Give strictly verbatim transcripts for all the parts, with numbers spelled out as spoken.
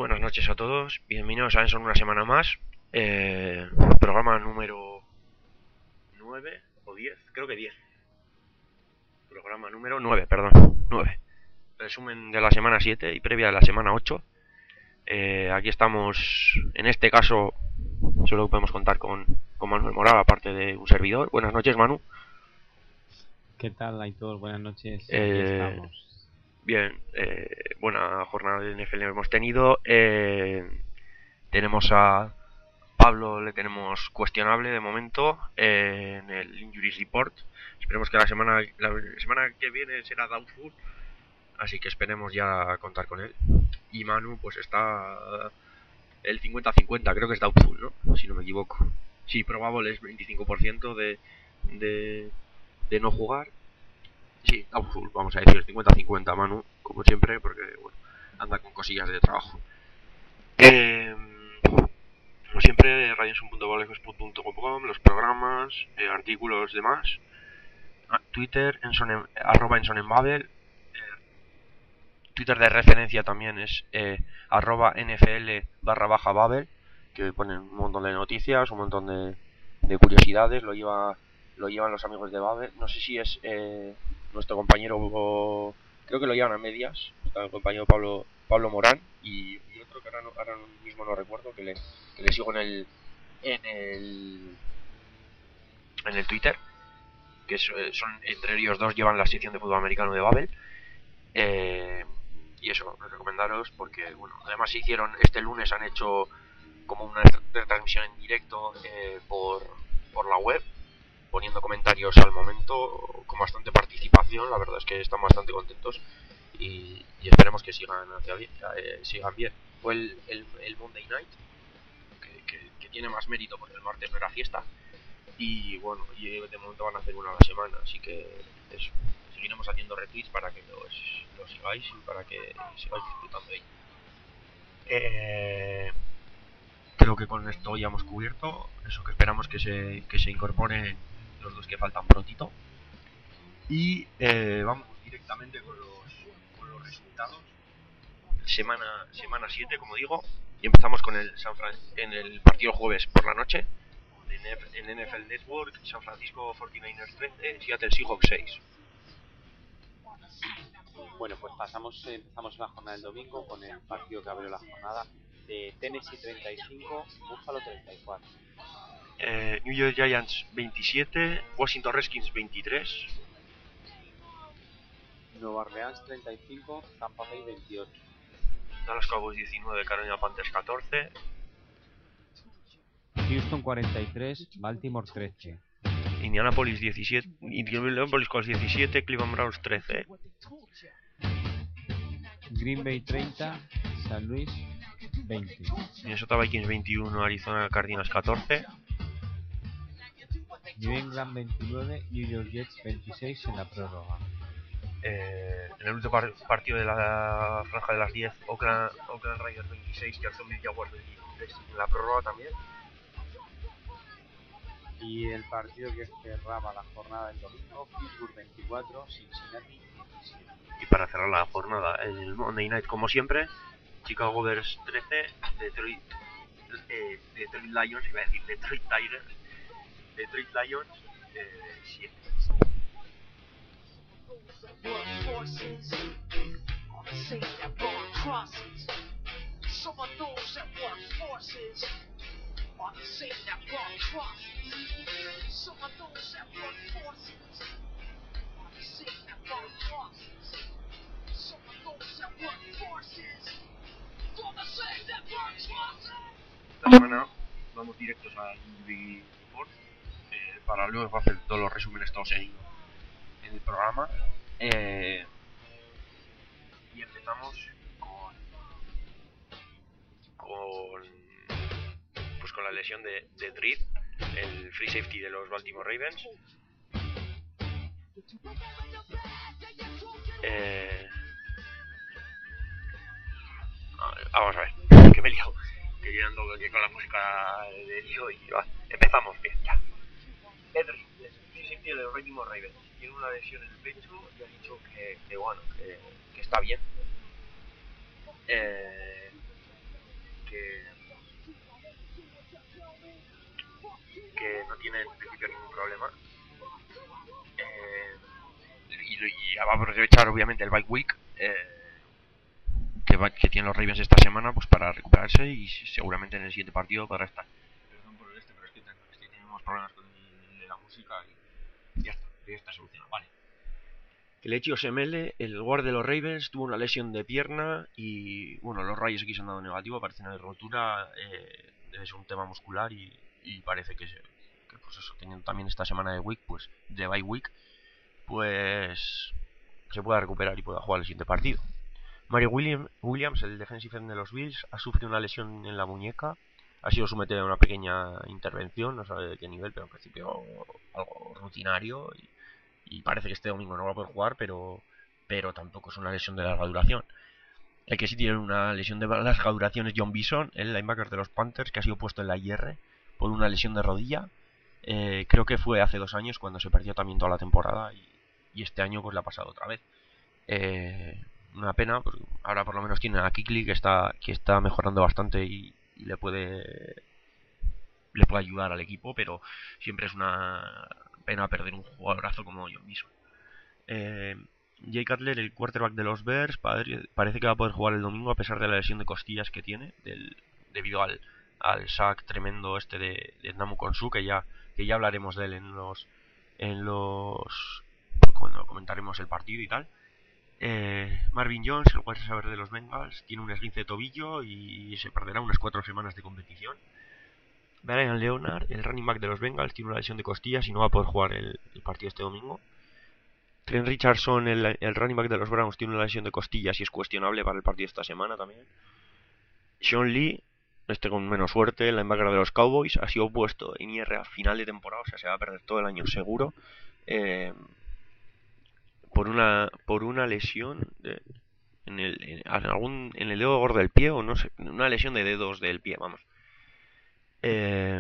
Buenas noches a todos, bienvenidos a Enson una semana más. Eh, programa número nueve o diez, creo que diez. Programa número nueve, perdón, nueve. Resumen de la semana siete y previa de la semana ocho. Eh, aquí estamos, en este caso, solo podemos contar con, con Manuel Moral, aparte de un servidor. Buenas noches, Manu. ¿Qué tal, Aitor? Buenas noches. Eh, Aquí estamos. Bien, eh, buena jornada de N F L hemos tenido. Eh, tenemos a Pablo, le tenemos cuestionable de momento eh, en el Injury Report. Esperemos que la semana la semana que viene será doubtful, así que esperemos ya contar con él. Y Manu pues está el cincuenta cincuenta, creo que es doubtful, ¿no? Si no me equivoco. Sí, probable es veinticinco por ciento de, de, de no jugar. Sí, doubtful, vamos a decir cincuenta cincuenta Manu, como siempre, porque bueno, anda con cosillas de trabajo. Eh, como siempre, radioson punto blogspot punto com, los programas, eh, artículos, demás. Ah, Twitter, ensonen, arroba ensonenbabel. Eh, Twitter de referencia también es eh, arroba nfl barra baja babel, que ponen un montón de noticias, un montón de, de curiosidades, lo lleva lo llevan los amigos de Babel. No sé si es eh, nuestro compañero, o, creo que lo llevan a medias, el compañero Pablo Pablo Morán y, y otro que ahora, no, ahora mismo no recuerdo, que le, que le sigo en el en el en el Twitter, que son entre ellos dos, llevan la sección de fútbol americano de Babel. Eh, y eso, recomendaros porque, bueno, además se hicieron, este lunes han hecho como una retransmisión en directo eh, por, por la web, poniendo comentarios al momento, con bastante participación. La verdad es que están bastante contentos y, y esperemos que sigan hacia bien, eh, sigan bien. Fue el, el, el Monday Night, que, que, que tiene más mérito porque el martes no era fiesta. Y bueno, y de momento van a hacer una a la semana, así que eso, seguiremos haciendo retweets para que los, los sigáis y para que sigáis disfrutando de ello. Eh, creo que con esto ya hemos cubierto eso, que esperamos que se, que se incorporen los dos que faltan prontito. Y eh, vamos directamente con los, con los resultados. Semana semana siete, como digo, y empezamos con el San Fran en el partido jueves por la noche. En N F L Network, San Francisco cuarenta y nueve ers trece, Seattle Seahawks seis. Bueno, pues pasamos, eh, empezamos la jornada del domingo con el partido que abrió la jornada de Tennessee treinta y cinco, Buffalo treinta y cuatro. Eh, New York Giants veintisiete, Washington Redskins veintitrés. Nueva Orleans treinta y cinco, Tampa Bay veintiocho. Dallas Cowboys diecinueve, Carolina Panthers catorce. Houston cuarenta y tres, Baltimore trece. Indianapolis diecisiete, Indianapolis Colts diecisiete, Cleveland Browns trece. Green Bay treinta, San Luis veinte. Minnesota Vikings veintiuno, Arizona Cardinals catorce. New England veintinueve, New York Jets veintiséis en la prórroga. Eh, en el último par partido de la franja de las diez, Oakland, Oakland Raiders veintiséis, Jacksonville Jaguars veintitrés en la prórroga también. Y el partido que cerraba la jornada del domingo, Pittsburgh veinticuatro, Cincinnati diecisiete. Y para cerrar la jornada, el Monday Night, como siempre, Chicago Bears trece, Detroit, eh, Detroit Lions, iba a decir Detroit Tigers, Detroit Lions eh, siete. Esta semana vamos directos al Injury Report, eh, para luego hacer todos los resúmenes todos en, en el programa. Eh, y empezamos con con pues con la lesión de, de Reed, el free safety de los Baltimore Ravens. Eh, vamos a ver, que me he liado, que yo ando con la música de lío y va, empezamos bien ya. Ed Reed, el free safety de los Baltimore Ravens, tiene una lesión en el pecho y ha dicho que, que bueno, que, que está bien. Eh, que, que no tiene en principio ningún problema. Eh, y, y va a aprovechar obviamente el bike week eh, que, va, que tienen los Ravens esta semana pues para recuperarse y seguramente en el siguiente partido podrá estar. Perdón por el este, pero es que, es que tenemos problemas con el de la música y ya está, ya está solucionado. Vale. El Echio Semele, el guard de los Ravens, tuvo una lesión de pierna y bueno, los rayos X han dado negativo, parece una rotura, eh, debe ser un tema muscular y, y parece que, se, que pues eso, teniendo también esta semana de week, pues de bye week, pues se pueda recuperar y pueda jugar el siguiente partido. Mario William, Williams, el defensive end de los Bills, ha sufrido una lesión en la muñeca, ha sido sometido a una pequeña intervención, no sabe de qué nivel, pero en principio algo rutinario y y parece que este domingo no va a poder jugar, pero, pero tampoco es una lesión de larga duración. El que sí tiene una lesión de larga duración es John Bison, el linebacker de los Panthers, que ha sido puesto en la I R por una lesión de rodilla. Eh, creo que fue hace dos años cuando se perdió también toda la temporada y, y este año pues le ha pasado otra vez. Eh, una pena, porque ahora por lo menos tiene a Kikli que está, que está mejorando bastante y, y le puede le puede ayudar al equipo, pero siempre es una pena perder un jugadorazo como John Bison. Eh, Jay Cutler, el quarterback de los Bears, parece que va a poder jugar el domingo a pesar de la lesión de costillas que tiene del, debido al, al sack tremendo este de, de Namu Konsu, que ya que ya hablaremos de él en los en los cuando comentaremos el partido y tal. Eh, Marvin Jones, el wide receiver de los Bengals, tiene un esguince de tobillo y se perderá unas cuatro semanas de competición. Brian Leonard, el running back de los Bengals, tiene una lesión de costillas y no va a poder jugar el, el partido este domingo. Trent Richardson, el, el running back de los Browns, tiene una lesión de costillas y es cuestionable para el partido esta semana también. Sean Lee, este con menos suerte, el linebacker de los Cowboys, ha sido puesto en I R a final de temporada, o sea, se va a perder todo el año seguro. Eh, por una por una lesión de, en, el, en, algún, en el dedo gordo del pie, o no sé, una lesión de dedos del pie, vamos. Eh,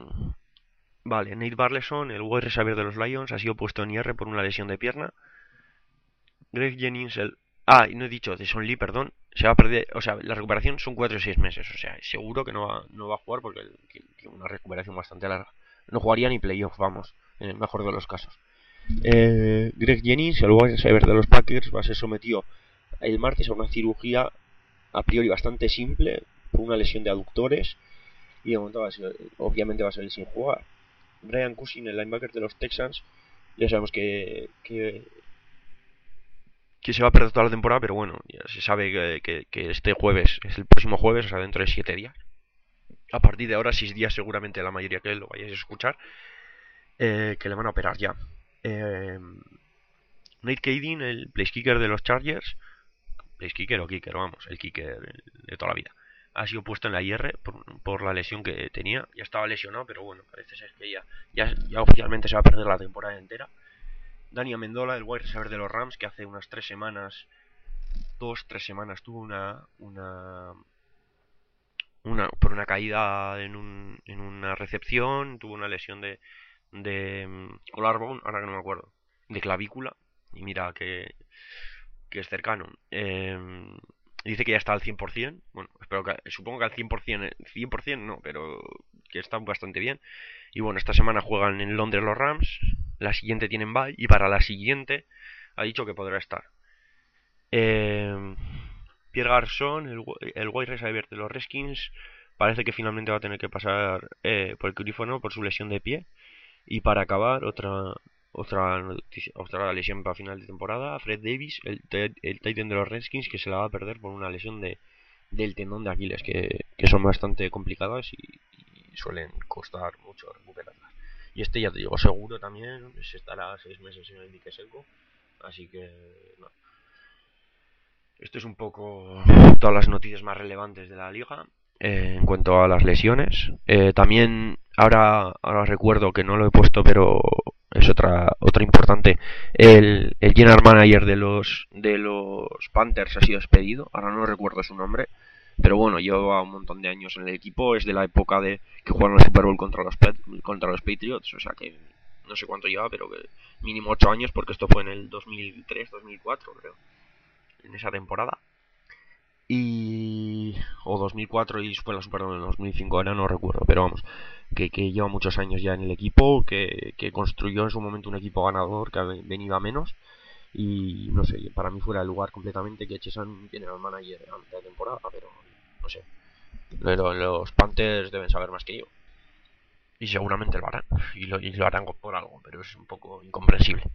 vale, Nate Burleson, el wide receiver de los Lions, ha sido puesto en I R por una lesión de pierna. Greg Jennings, el... Ah, y no he dicho, de Son Lee, perdón, se va a perder, o sea, la recuperación son cuatro o seis meses, o sea, seguro que no va, no va a jugar porque tiene una recuperación bastante larga. No jugaría ni playoff, vamos, en el mejor de los casos. Eh, Greg Jennings, el wide receiver de los Packers, va a ser sometido el martes a una cirugía a priori bastante simple por una lesión de aductores y de momento va a ser, obviamente va a salir sin jugar. Brian Cushing, el linebacker de los Texans, ya sabemos que, que, que se va a perder toda la temporada, pero bueno, ya se sabe que, que, que este jueves es el próximo jueves, o sea, dentro de siete días. A partir de ahora, seis días seguramente la mayoría que lo vayáis a escuchar, eh, que le van a operar ya. Eh, Nate Kading, el place kicker de los Chargers, place kicker o kicker, vamos, el kicker de toda la vida, ha sido puesto en la I R por, por la lesión que tenía. Ya estaba lesionado, pero bueno, parece ser que ya, ya, ya oficialmente se va a perder la temporada entera. Dani Amendola, el wide receiver de los Rams, que hace unas tres semanas, dos, tres semanas, tuvo una, una, una por una caída en, un, en una recepción, tuvo una lesión de, de um, collarbone, ahora que no me acuerdo, de clavícula, y mira que, que es cercano. Eh, dice que ya está al cien por ciento. Bueno, espero que, supongo que al cien por ciento, cien por ciento no, pero que está bastante bien. Y bueno, esta semana juegan en Londres los Rams, la siguiente tienen bye y para la siguiente ha dicho que podrá estar. Eh, Pierre Garçon, el, el wide receiver de los Redskins, parece que finalmente va a tener que pasar eh, por el quirófano por su lesión de pie. Y para acabar, otra otra noticia, otra lesión para final de temporada, Fred Davis, el, el Titan de los Redskins, que se la va a perder por una lesión de del tendón de Aquiles, que, que son bastante complicadas y, y suelen costar mucho recuperarlas. Y este ya te digo, seguro también se estará seis meses en el dique seco, así que no. Esto es un poco todas las noticias más relevantes de la liga eh, en cuanto a las lesiones. Eh, también ahora, ahora recuerdo que no lo he puesto, pero es otra otra importante. El, el general manager de los de los Panthers ha sido despedido. Ahora no recuerdo su nombre, pero bueno, lleva un montón de años en el equipo. Es de la época de que jugaron el Super Bowl contra los contra los Patriots, o sea que no sé cuánto lleva, pero que mínimo ocho años, porque esto fue en el dos mil tres, dos mil cuatro, creo, en esa temporada. y o dos mil cuatro y fue la Superdome en dos mil cinco, era no recuerdo, pero vamos, que, que lleva muchos años ya en el equipo, que, que construyó en su momento un equipo ganador que ha venido a menos. Y no sé, para mí fuera de lugar completamente que Chesan tiene al manager a mitad de temporada, pero no sé. Pero los Panthers deben saber más que yo. Y seguramente lo harán. Y lo, y lo harán por algo, pero es un poco incomprensible.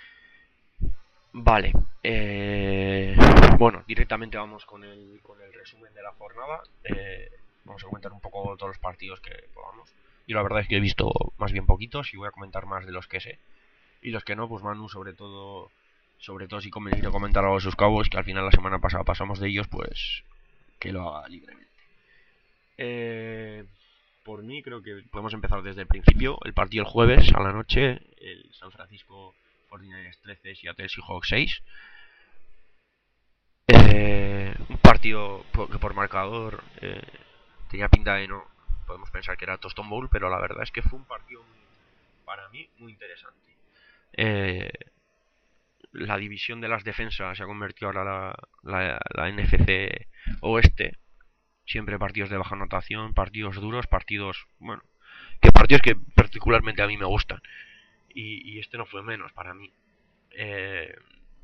Vale. Eh, bueno, directamente vamos con el, con el resumen de la jornada. Eh, vamos a comentar un poco todos los partidos que podamos. Y la verdad es que he visto más bien poquitos y voy a comentar más de los que sé. Y los que no, pues Manu, sobre todo, sobre todo si quiere comentar algo de sus Cowboys, que al final la semana pasada pasamos de ellos, pues que lo haga libremente. Eh, por mí creo que podemos empezar desde el principio. El partido el jueves a la noche, el San Francisco cuarenta y nueve trece, Seattle Seahawks seis. Eh, un partido que por marcador eh, tenía pinta de no. Podemos pensar que era Toston Bowl, pero la verdad es que fue un partido muy, para mí muy interesante. Eh, la división de las defensas se ha convertido ahora la, la, la N F C Oeste. Siempre partidos de baja anotación, partidos duros, partidos, bueno, que partidos que particularmente a mí me gustan. Y, y este no fue menos para mí. Eh,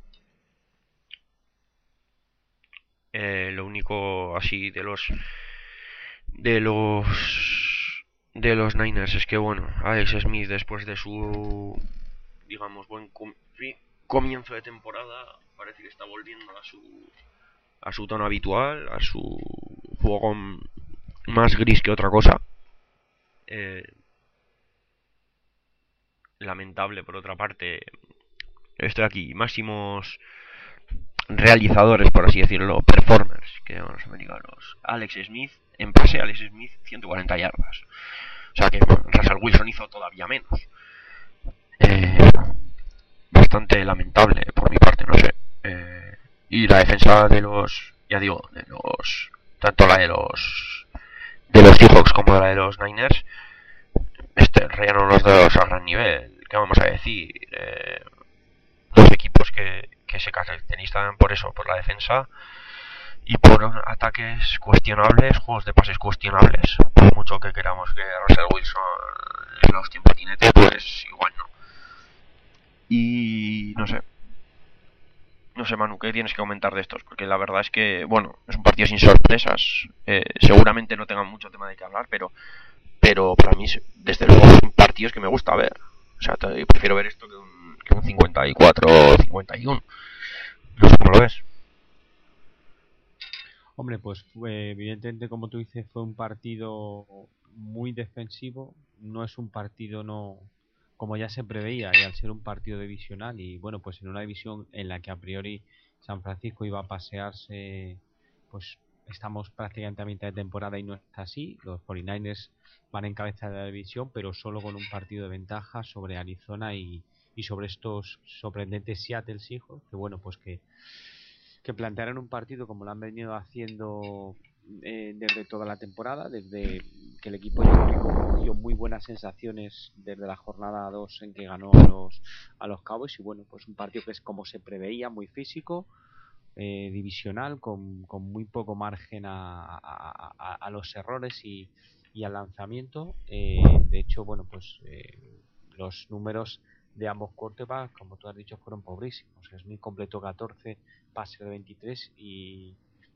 eh, lo único así de los de los de los Niners es que bueno, Alex Smith después de su digamos buen com comienzo de temporada parece que está volviendo a su a su tono habitual, a su juego más gris que otra cosa. Eh, lamentable por otra parte. Estoy aquí, máximos realizadores, por así decirlo, performers, que llaman los americanos. Alex Smith, en pase, Alex Smith, ciento cuarenta yardas. O sea que bueno, Russell Wilson hizo todavía menos. Eh, bastante lamentable por mi parte, no sé. Eh, y la defensa de los, ya digo, de los, tanto la de los, de los Seahawks como la de los Niners, este, rayaron los dos a gran nivel. ¿Qué vamos a decir? Eh, dos equipos que, que se caracterizan por eso, por la defensa y por ataques cuestionables, juegos de pases cuestionables. Por mucho que queramos que Russell Wilson los hostia en patinete, pues igual no. Y no sé. No sé, Manu, ¿qué tienes que comentar de estos? Porque la verdad es que, bueno, es un partido sin sorpresas. Eh, seguramente no tengan mucho tema de qué hablar, pero pero para mí, desde luego, son partidos que me gusta ver. O sea, prefiero ver esto que un, que un cincuenta y cuatro o cincuenta y uno. No sé cómo lo ves. Hombre, pues fue, evidentemente, como tú dices, fue un partido muy defensivo. No es un partido no como ya se preveía, y al ser un partido divisional y bueno, pues en una división en la que a priori San Francisco iba a pasearse, pues estamos prácticamente a mitad de temporada y no está así. Los cuarenta y nueve ers van en cabeza de la división, pero solo con un partido de ventaja sobre Arizona y, y sobre estos sorprendentes Seattle Seahawks, que bueno, pues que que plantearan un partido como lo han venido haciendo eh, desde toda la temporada, desde que el equipo dio muy buenas sensaciones desde la jornada dos en que ganó a los a los Cowboys. Y bueno, pues un partido que es como se preveía, muy físico, eh, divisional, con, con muy poco margen a, a, a, a los errores y, y al lanzamiento. Eh, de hecho, bueno, pues eh, los números de ambos quarterbacks, como tú has dicho, fueron pobrísimos. Smith completó catorce, pases de veintitrés y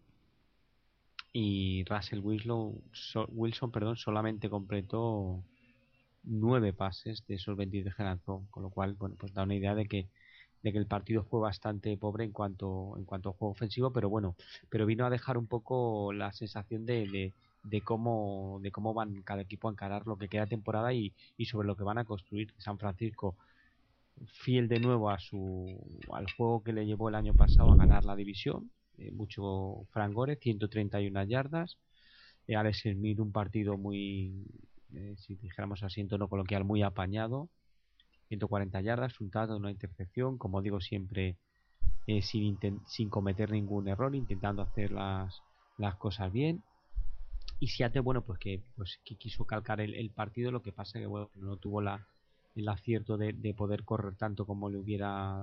y Russell Wilson, so, Wilson perdón, solamente completó nueve pases de esos veintitrés que lanzó, con lo cual bueno, pues da una idea de que de que el partido fue bastante pobre en cuanto en cuanto a juego ofensivo, pero bueno, pero vino a dejar un poco la sensación de, de, de cómo de cómo van cada equipo a encarar lo que queda temporada y, y sobre lo que van a construir. San Francisco, fiel de nuevo a su al juego que le llevó el año pasado a ganar la división, eh, mucho Frank Gore, ciento treinta y una yardas, eh, Alex Smith un partido muy, eh, si dijéramos así en tono coloquial, muy apañado, ciento cuarenta yardas, un touchdown, una intercepción, como digo siempre, eh, sin, sin cometer ningún error, intentando hacer las, las cosas bien. Y Seattle, bueno, pues que, pues que quiso calcar el, el partido, lo que pasa que bueno, no tuvo la, el acierto de, de poder correr tanto como le hubiera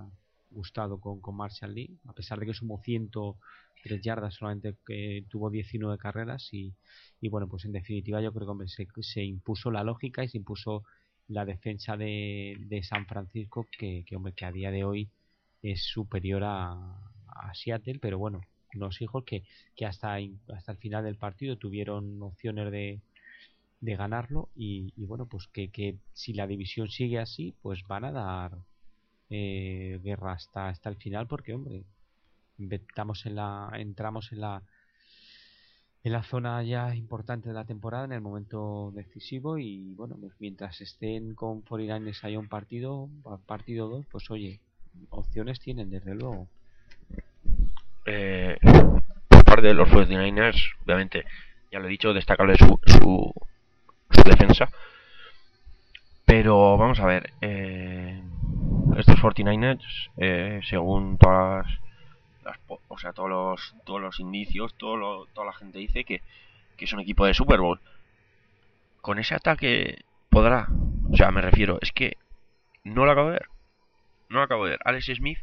gustado con, con Marshall Lee, a pesar de que sumó ciento tres yardas, solamente que tuvo diecinueve carreras y, y bueno, pues en definitiva yo creo que hombre, se, se impuso la lógica y se impuso la defensa de, de San Francisco que, que, hombre, que a día de hoy es superior a, a Seattle, pero bueno, unos hijos que, que hasta, hasta el final del partido tuvieron opciones de, de ganarlo y, y bueno, pues que, que si la división sigue así, pues van a dar eh, guerra hasta, hasta el final porque, hombre, estamos en la, entramos en la en la zona ya importante de la temporada, en el momento decisivo y bueno, pues mientras estén con cuarenta y nueve ers haya un partido, partido dos, pues oye, opciones tienen desde luego. Eh, por parte de los cuarenta y nueve ers, obviamente, ya lo he dicho, destacable su, su, su defensa. Pero vamos a ver, eh, estos cuarenta y nueve ers, eh, según todas las, las, o sea, todos los, todos los indicios, todo lo, toda la gente dice que, que es un equipo de Super Bowl. Con ese ataque podrá, o sea, me refiero, es que no lo acabo de ver, no lo acabo de ver. Alex Smith,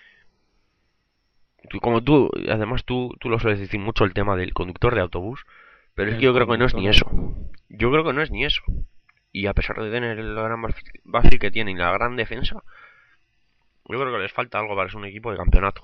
tú, como tú, además tú, tú lo sueles decir mucho el tema del conductor de autobús, pero es El que yo creo que no es ni eso. Yo creo que no es ni eso. Y a pesar de tener el gran backfield que tiene y la gran defensa, yo creo que les falta algo para ser un equipo de campeonato.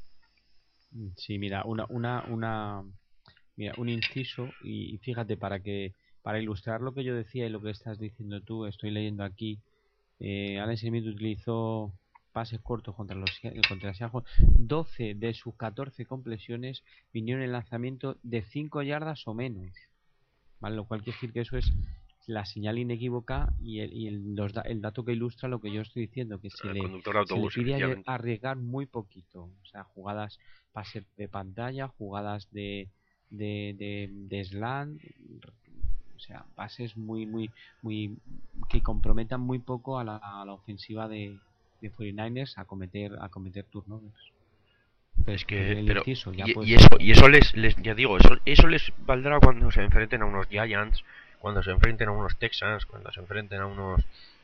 Sí, mira, una, una, una, mira, un inciso y fíjate para que, para ilustrar lo que yo decía y lo que estás diciendo tú, estoy leyendo aquí. Eh, Alex Smith utilizó pases cortos contra los contra los Seahawks. doce de sus catorce completiones vinieron en lanzamiento de cinco yardas o menos, ¿vale? Lo cual quiere decir que eso es la señal inequívoca y el, y el, los, el dato que ilustra lo que yo estoy diciendo, que se, el le, conductor de autobús, se le pide arriesgar muy poquito, o sea, jugadas pase de pantalla, jugadas de de, de, de slant, o sea, pases muy muy muy que comprometan muy poco a la, a la ofensiva de, de cuarenta y nueve ers a cometer a cometer turnovers. Pero es que, el pero, inciso, ya y, pues, y eso, y eso les, les, ya digo, eso, eso les valdrá cuando se enfrenten a unos Giants, cuando se enfrenten a unos Texans, cuando se enfrenten a unos,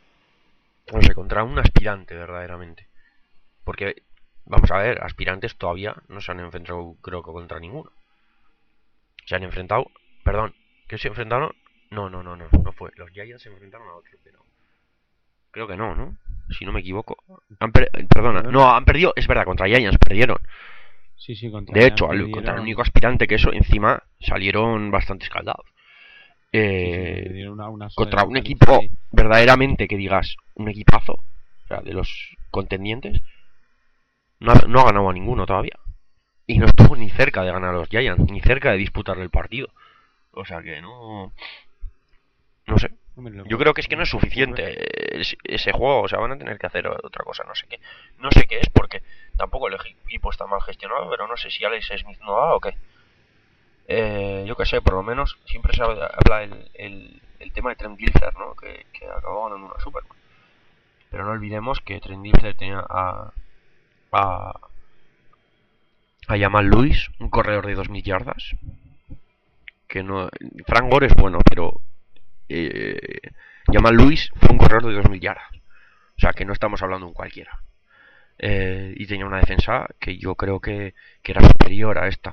no sé, contra un aspirante verdaderamente. Porque, vamos a ver, aspirantes todavía no se han enfrentado, creo que contra ninguno. Se han enfrentado, perdón, ¿qué se enfrentaron? No, no, no, no, no fue. Los Giants se enfrentaron a otro, pero creo que no, ¿no? Si no me equivoco. Han per perdona, no, han perdido, es verdad, contra Giants perdieron. Sí, sí, contra de hecho, al, contra el único aspirante que eso, encima salieron bastante escaldados. Eh, sí, sí, una, una contra un equipo y... verdaderamente que digas, un equipazo, o sea, de los contendientes, no ha, no ha ganado a ninguno todavía. Y no estuvo ni cerca de ganar a los Giants, ni cerca de disputarle el partido. O sea que no... No sé. Yo creo que es que no es suficiente ese juego, o sea, van a tener que hacer otra cosa, no sé qué. No sé qué es, porque tampoco el equipo está mal gestionado, pero no sé si Alex Smith no da o qué. Eh, yo qué sé, por lo menos siempre se habla el, el, el tema de Trent Dilfer, ¿no? Que, que acabó ganando una Super Bowl. Pero no olvidemos que Trent Dilfer tenía a... a a Jamal Lewis, un corredor de dos mil yardas. Que no... Frank Gore es bueno, pero... Eh, Jamal Lewis fue un corredor de dos mil yardas. O sea, que no estamos hablando de un cualquiera. Eh, y tenía una defensa que yo creo que, que era superior a esta.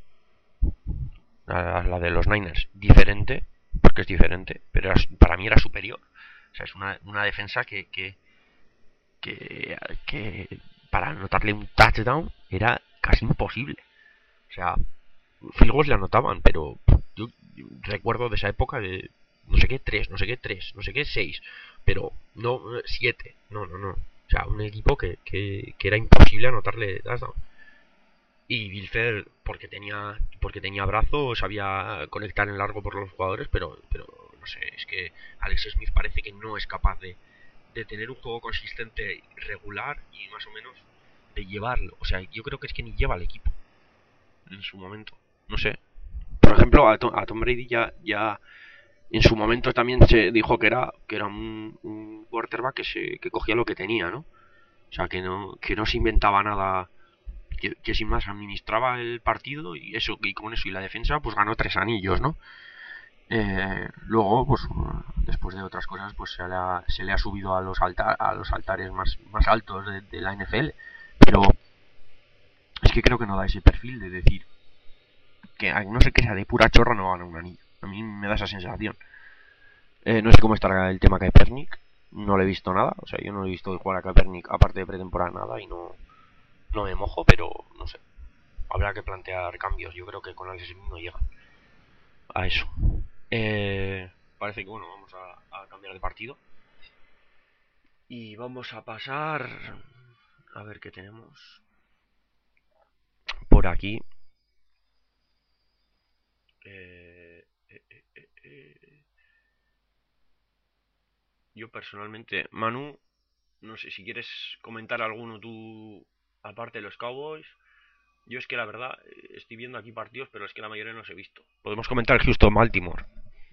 A la de los Niners. Diferente, porque es diferente, pero era, para mí era superior. O sea, es una, una defensa que, que, que, que para anotarle un touchdown era casi imposible. O sea, field goals le anotaban, pero yo, yo recuerdo de esa época de no sé qué tres, no sé qué tres, no sé qué seis, pero no siete, no, no, no. O sea, un equipo que, que, que era imposible anotarle touchdown. Y Dilfer, porque tenía porque tenía brazo, sabía conectar en largo por los jugadores, pero pero no sé, es que Alex Smith parece que no es capaz de, de tener un juego consistente, regular y más o menos de llevarlo. O sea, yo creo que es que ni lleva al equipo en su momento. No sé. Por ejemplo, a Tom, a Tom Brady ya, ya en su momento también se dijo que era que era un, un quarterback que se que cogía lo que tenía, ¿no? O sea, que no que no se inventaba nada, que, que sin más administraba el partido y eso y con eso y la defensa pues ganó tres anillos, ¿no? Eh, luego, pues después de otras cosas, pues se le ha, se le ha subido a los alta, a los altares más, más altos de, de la N F L. Pero es que creo que no da ese perfil de decir que a no ser que sea de pura chorra no va a ganar un anillo. A mí me da esa sensación. Eh, no sé cómo estará el tema Kaepernick, no le he visto nada, o sea, yo no he visto jugar a Kaepernick aparte de pretemporada nada y no, no me mojo, pero no sé. Habrá que plantear cambios, yo creo que con Alex Smith no llegan a eso. Eh, parece que bueno, vamos a, a cambiar de partido. Y vamos a pasar a ver qué tenemos por aquí. Eh, eh, eh, eh, eh. Yo personalmente, Manu, no sé si quieres comentar alguno tú aparte de los Cowboys. Yo es que la verdad estoy viendo aquí partidos, pero es que la mayoría no los he visto. Podemos comentar el Houston Baltimore.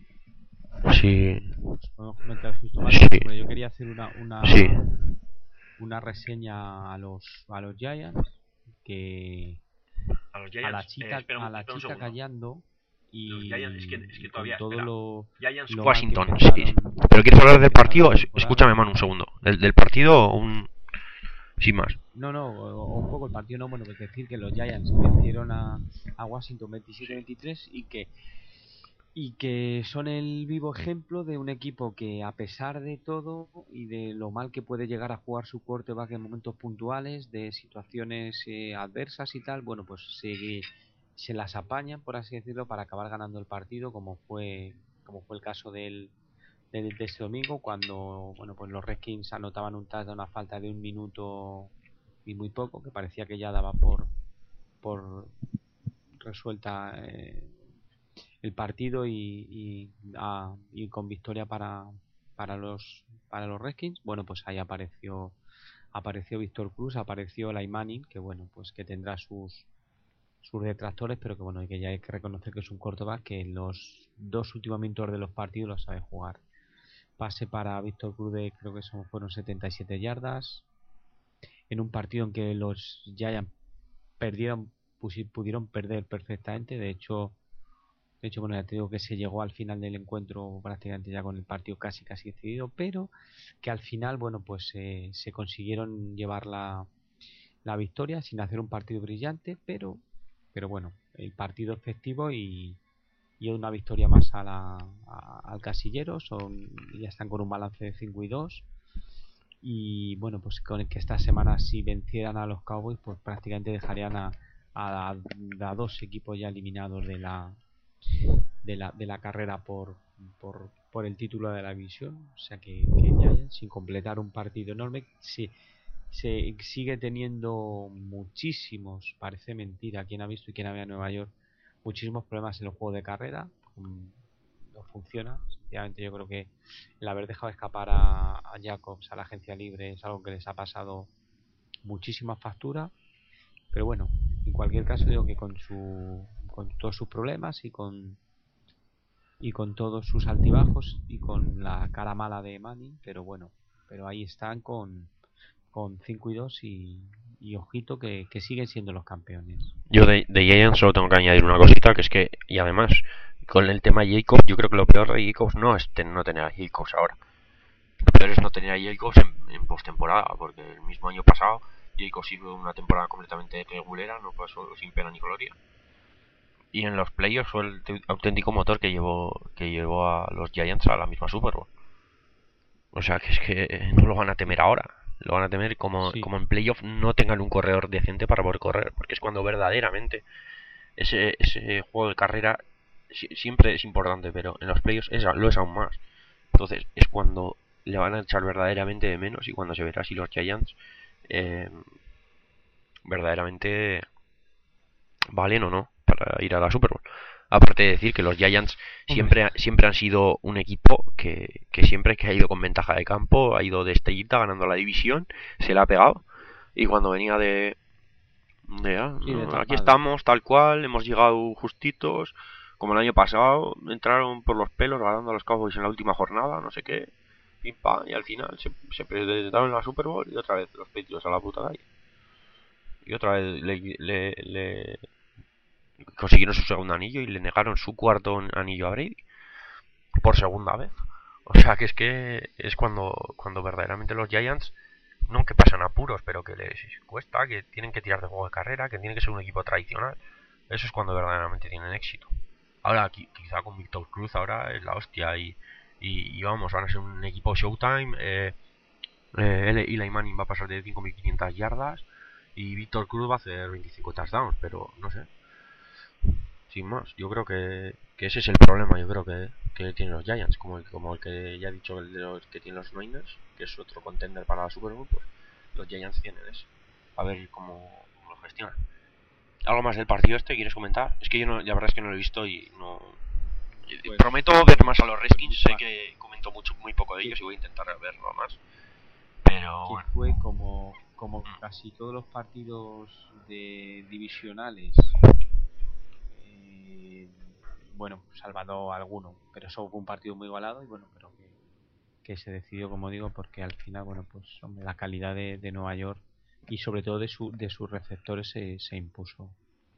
Sí. Podemos comentar el Houston Baltimore. Sí. Pero yo quería hacer una una, sí. una reseña a los a los Giants que a, los Giants, a la chica eh, un, a la chica callando y los Giants, es que, es que todavía, todo espera, lo, Giants lo Washington. Sí, sí. Pero quieres hablar del partido, escúchame Manu un segundo. Del, del partido un sin más. No, no, o un poco el partido no, bueno, pues decir que los Giants vencieron a, a Washington veintisiete veintitrés y que y que son el vivo ejemplo de un equipo que a pesar de todo y de lo mal que puede llegar a jugar su quarterback en momentos puntuales, de situaciones eh, adversas y tal, bueno, pues se, se las apañan, por así decirlo, para acabar ganando el partido, como fue como fue el caso del de, de este domingo, cuando bueno pues los Redskins anotaban un touchdown a falta de un minuto y muy poco, que parecía que ya daba por por resuelta eh, el partido y, y, a, y con victoria para para los para los Redskins. Bueno, pues ahí apareció apareció Víctor Cruz, apareció Eli Manning, que bueno, pues que tendrá sus sus detractores, pero que bueno, que ya hay que reconocer que es un quarterback que en los dos últimos minutos de los partidos lo sabe jugar. Pase para Víctor Cruz de creo que son, fueron setenta y siete yardas en un partido en que los Giants perdieron, pudieron perder perfectamente. De hecho, de hecho bueno, ya te digo que se llegó al final del encuentro prácticamente ya con el partido casi casi decidido, pero que al final, bueno, pues eh, se consiguieron llevar la, la victoria sin hacer un partido brillante, pero pero bueno, el partido efectivo y y una victoria más a la, a, al casillero. Son, ya están con un balance de cinco y dos y bueno, pues con el que esta semana si vencieran a los Cowboys pues prácticamente dejarían a, a, a dos equipos ya eliminados de la de la, de la carrera por, por, por el título de la división. O sea que, que ya, ya sin completar un partido enorme sí, se sigue teniendo muchísimos, parece mentira, quien ha visto y quien ha visto a Nueva York, muchísimos problemas en el juego de carrera. No funciona. Sencillamente yo creo que el haber dejado escapar a, a Jacobs a la agencia libre es algo que les ha pasado muchísima factura, pero bueno, en cualquier caso digo que con su con todos sus problemas y con y con todos sus altibajos y con la cara mala de Manning, pero bueno, pero ahí están con con cinco y dos y, y ojito que, que siguen siendo los campeones. Yo de, de Giants solo tengo que añadir una cosita, que es que, y además, con el tema Jacobs, yo creo que lo peor de Jacobs no es ten, no tener a Jacobs ahora. Lo peor es no tener a Jacobs en, en postemporada, porque el mismo año pasado Jacobs hizo una temporada completamente regulera, no pasó sin pena ni gloria. Y en los playoffs fue el auténtico motor que llevó que llevó a los Giants a la misma Super Bowl. O sea que es que no lo van a temer ahora. Lo van a temer como, sí. como en playoff no tengan un corredor decente para poder correr, porque es cuando verdaderamente ese, ese juego de carrera siempre es importante, pero en los playoffs es, lo es aún más. Entonces es cuando le van a echar verdaderamente de menos y cuando se verá si los Giants eh, verdaderamente valen o no para ir a la Super Bowl. Aparte de decir que los Giants siempre, siempre han sido un equipo que, que siempre que ha ido con ventaja de campo, ha ido de estrellita ganando la división, se la ha pegado. Y cuando venía de... de, ah, sí, de aquí estamos, tal cual, hemos llegado justitos, como el año pasado, entraron por los pelos ganando a los Cowboys en la última jornada, no sé qué, pim pam, y al final se, se presentaron en la Super Bowl y otra vez los Patriots a la puta calle. Y otra vez le... le, le consiguieron su segundo anillo y le negaron su cuarto anillo a Brady por segunda vez. O sea que es que es cuando cuando verdaderamente los Giants no que pasan apuros, pero que les cuesta, que tienen que tirar de juego de carrera, que tienen que ser un equipo tradicional. Eso es cuando verdaderamente tienen éxito. Ahora, quizá con Víctor Cruz ahora es la hostia y, y, y vamos, van a ser un equipo Showtime. Eh, eh, Eli Manning va a pasar de cinco mil quinientas yardas y Víctor Cruz va a hacer veinticinco touchdowns, pero no sé. Sin más, yo creo que, que ese es el problema, yo creo que, que tienen los Giants, como el, como el que ya he dicho, el de los que tienen los Niners, que es otro contender para la Super Bowl, pues los Giants tienen ese. A ver cómo, cómo lo gestionan. ¿Algo más del partido este quieres comentar? Es que yo no, la verdad es que no lo he visto y no... Pues, prometo ver más a los Redskins, sé que comento mucho, muy poco de ellos y voy a intentar verlo más. Pero que bueno. Fue como, como casi todos los partidos de divisionales, eh, bueno, salvado alguno, pero eso fue un partido muy igualado y bueno, pero que, que se decidió, como digo, porque al final, bueno, pues hombre, la calidad de, de Nueva York y sobre todo de, su, de sus receptores se, se impuso.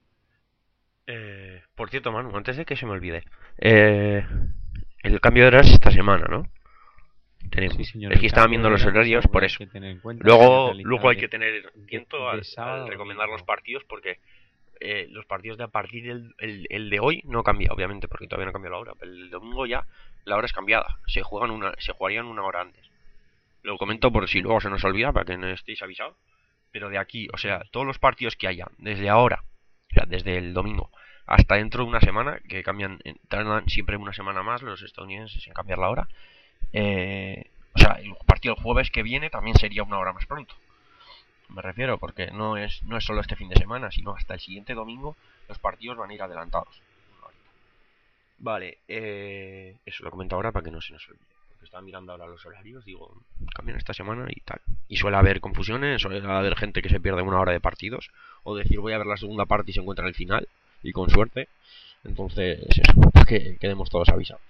Eh, por cierto, Manu, antes de que se me olvide, eh, el cambio de horas esta semana, ¿no? Tenemos. Sí, señor, es que estaba viendo los horarios por eso. Cuenta, luego, luego hay que tener tiento de, de al, sábado, al recomendar digo. los partidos porque eh, los partidos de a partir del el, el de hoy no cambia, obviamente, porque todavía no cambia la hora. Pero el domingo ya la hora es cambiada. Se juegan una, se jugarían una hora antes. Lo comento por si luego se nos olvida para que no estéis avisados. Pero de aquí, o sea, todos los partidos que haya desde ahora, o sea, desde el domingo hasta dentro de una semana, que cambian, tardan siempre una semana más los estadounidenses en cambiar la hora. Eh, o sea, el partido el jueves que viene también sería una hora más pronto. Me refiero, porque no es no es solo este fin de semana, sino hasta el siguiente domingo los partidos van a ir adelantados. Vale, eh, eso lo comento ahora para que no se nos olvide. Porque estaba mirando ahora los horarios, digo, cambian esta semana y tal. Y suele haber confusiones, suele haber gente que se pierde una hora de partidos, o decir voy a ver la segunda parte y se encuentra en el final, y con suerte. Entonces, eso, para que quedemos todos avisados.